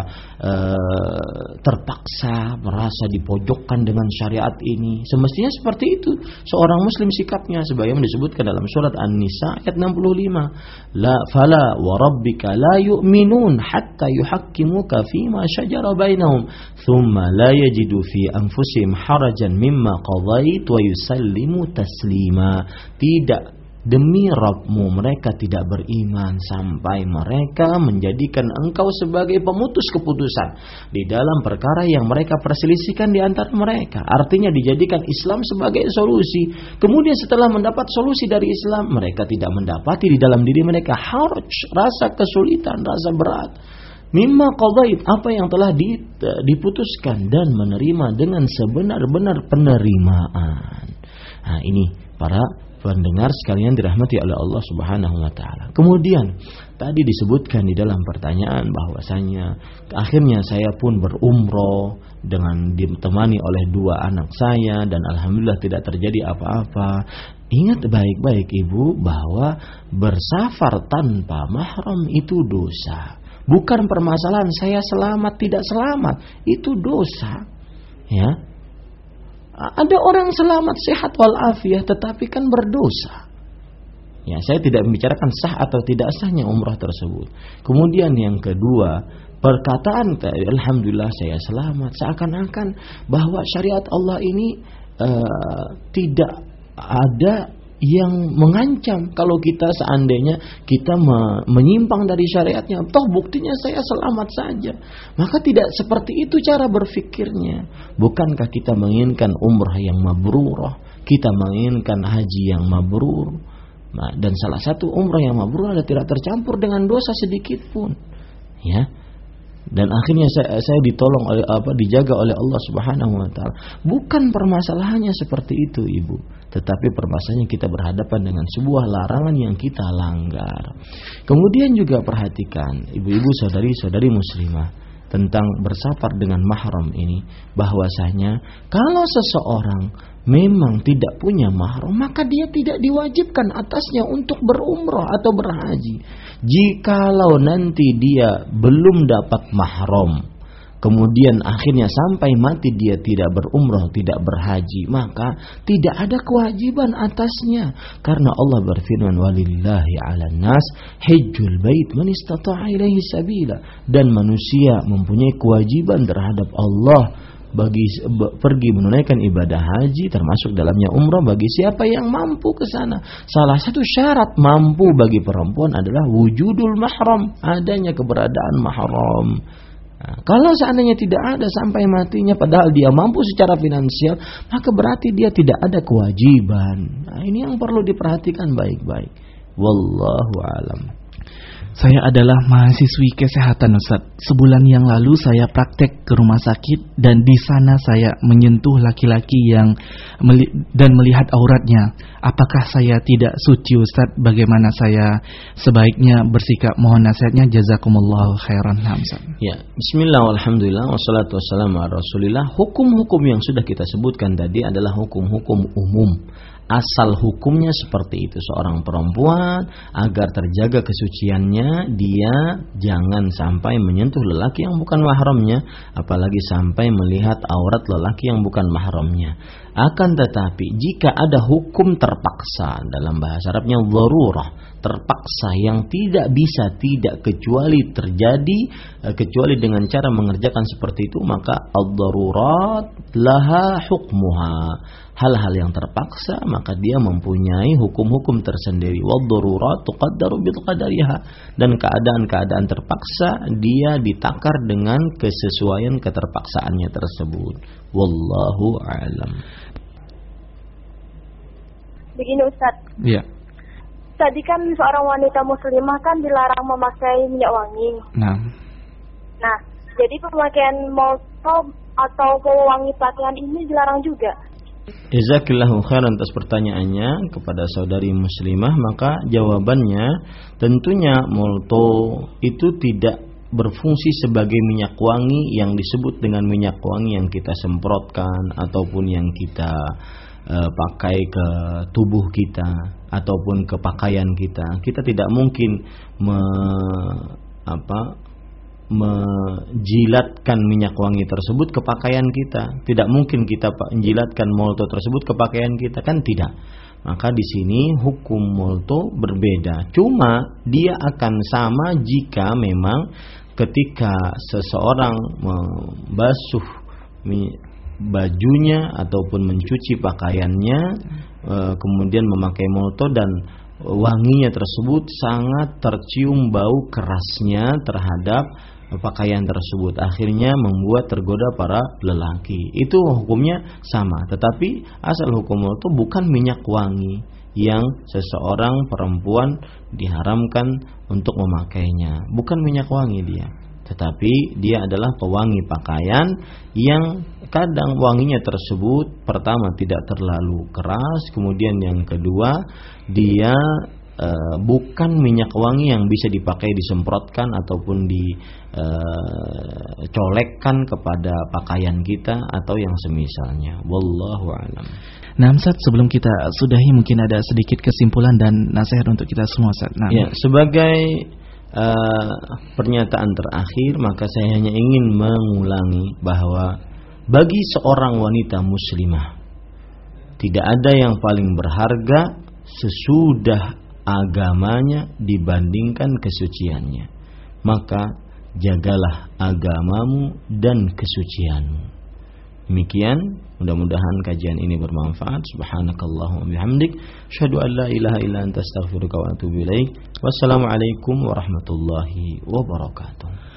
uh, terpaksa, merasa dipojokkan dengan syariat ini. Semestinya seperti itu seorang muslim sikapnya, sebagaimana disebutkan dalam surat An-Nisa ayat enam puluh lima. La fala wa rabbika la yu'minun hatta yuhakkimuka fima shajara bainahum thumma la yajidu fi anfusihim harajan mimma qadait wa yusallimu taslima. Tidak, demi Rabbmu mereka tidak beriman sampai mereka menjadikan engkau sebagai pemutus keputusan di dalam perkara yang mereka perselisihkan di antara mereka. Artinya dijadikan Islam sebagai solusi. Kemudian setelah mendapat solusi dari Islam, mereka tidak mendapati di dalam diri mereka haraj, rasa kesulitan, rasa berat. Mimma qadait, apa yang telah diputuskan, dan menerima dengan sebenar-benar penerimaan. Nah, ini para pendengar sekalian dirahmati oleh Allah Subhanahu wa taala. Kemudian tadi disebutkan di dalam pertanyaan bahwasanya akhirnya saya pun berumroh dengan ditemani oleh dua anak saya dan alhamdulillah tidak terjadi apa-apa. Ingat baik-baik Ibu bahwa bersafar tanpa mahram itu dosa. Bukan permasalahan saya selamat tidak selamat, itu dosa. Ya. Ada orang selamat sehat walafiat tetapi kan berdosa. Ya, saya tidak membicarakan sah atau tidak sahnya umrah tersebut. Kemudian yang kedua, perkataan alhamdulillah saya selamat seakan-akan bahwa syariat Allah ini uh, tidak ada yang mengancam kalau kita seandainya kita me- menyimpang dari syariatnya, toh buktinya saya selamat saja. Maka tidak seperti itu cara berfikirnya. Bukankah kita menginginkan umrah yang mabrurah, kita menginginkan haji yang mabrur? Nah, dan salah satu umrah yang mabrur adalah tidak tercampur dengan dosa sedikit pun. Ya. Dan akhirnya saya, saya ditolong oleh apa dijaga oleh Allah Subhanahu wa taala. Bukan permasalahannya seperti itu, Ibu. Tetapi permasalahannya kita berhadapan dengan sebuah larangan yang kita langgar. Kemudian juga perhatikan ibu-ibu saudari-saudari muslimah tentang bersafar dengan mahram ini, bahwasanya kalau seseorang memang tidak punya mahram, maka dia tidak diwajibkan atasnya untuk berumrah atau berhaji. Jikalau nanti dia belum dapat mahram, kemudian akhirnya sampai mati dia tidak berumrah, tidak berhaji, maka tidak ada kewajiban atasnya. Karena Allah berfirman, walillahi 'alan nas hajjul bait man istata'a ilaihi sabila. Dan manusia mempunyai kewajiban terhadap Allah bagi pergi menunaikan ibadah haji, termasuk dalamnya umrah, bagi siapa yang mampu ke sana. Salah satu syarat mampu bagi perempuan adalah wujudul mahram, adanya keberadaan mahram. Nah, kalau seandainya tidak ada sampai matinya padahal dia mampu secara finansial, maka berarti dia tidak ada kewajiban. Nah, ini yang perlu diperhatikan baik-baik. Wallahu alam. Saya adalah mahasiswi kesehatan, Ustaz. Sebulan yang lalu saya praktek ke rumah sakit dan di sana saya menyentuh laki-laki yang meli- dan melihat auratnya. Apakah saya tidak suci, Ustaz? Bagaimana saya sebaiknya bersikap? Mohon nasihatnya. Jazakumullahu khairan. Ustaz. Ya, bismillah walhamdulillah wassalatu wassalamu ala Rasulillah. Hukum-hukum yang sudah kita sebutkan tadi adalah hukum-hukum umum. asal hukumnya seperti itu. Seorang perempuan agar terjaga kesuciannya, dia jangan sampai menyentuh lelaki yang bukan mahramnya, apalagi sampai melihat aurat lelaki yang bukan mahramnya. Akan tetapi jika ada hukum terpaksa, dalam bahasa Arabnya dharurah, terpaksa yang tidak bisa tidak kecuali terjadi kecuali dengan cara mengerjakan seperti itu, maka ad-darurat laha hukmuha. Hal-hal yang terpaksa maka dia mempunyai hukum-hukum tersendiri. Wad-darurat tuqaddaru biqadariha, dan keadaan-keadaan terpaksa dia ditakar dengan kesesuaian keterpaksaannya tersebut. Wallahu a'lam. Begini Ustaz. Iya. Tadi kan seorang wanita muslimah kan dilarang memakai minyak wangi. Nah. Nah, jadi pemakaian molto atau pewangi pakaian ini dilarang juga. Jazakillahu khairan atas pertanyaannya kepada saudari muslimah. Maka jawabannya tentunya molto itu tidak berfungsi sebagai minyak wangi yang disebut dengan minyak wangi yang kita semprotkan ataupun yang kita uh, pakai ke tubuh kita ataupun ke pakaian kita. Kita tidak mungkin me, apa menjilatkan minyak wangi tersebut ke pakaian kita. Tidak mungkin kita menjilatkan molto tersebut ke pakaian kita, kan tidak. Maka di sini hukum molto berbeda. Cuma dia akan sama jika memang ketika seseorang membasuh bajunya ataupun mencuci pakaiannya, kemudian memakai molto dan wanginya tersebut sangat tercium bau kerasnya terhadap pakaian tersebut, akhirnya membuat tergoda para lelaki. Itu hukumnya sama. Tetapi asal hukum itu bukan minyak wangi yang seseorang perempuan diharamkan untuk memakainya. Bukan minyak wangi dia, tetapi dia adalah pewangi pakaian yang kadang wanginya tersebut pertama tidak terlalu keras, kemudian yang kedua dia Uh, bukan minyak wangi yang bisa dipakai disemprotkan ataupun dicolekkan uh, kepada pakaian kita atau yang semisalnya. Wallahu a'lam. Nah, Ustaz, sebelum kita sudahi mungkin ada sedikit kesimpulan dan nasihat untuk kita semua, Ustaz. Nah, ya, sebagai uh, pernyataan terakhir, maka saya hanya ingin mengulangi bahwa bagi seorang wanita muslimah tidak ada yang paling berharga sesudah agamanya dibandingkan kesuciannya. Maka jagalah agamamu dan kesucianmu. Demikian, mudah-mudahan kajian ini bermanfaat. Subhanakallahumma bihamdik, asyhadu an la ilaha illa anta astaghfiruka wa atubu ilaik. Wassalamualaikum warahmatullahi wabarakatuh.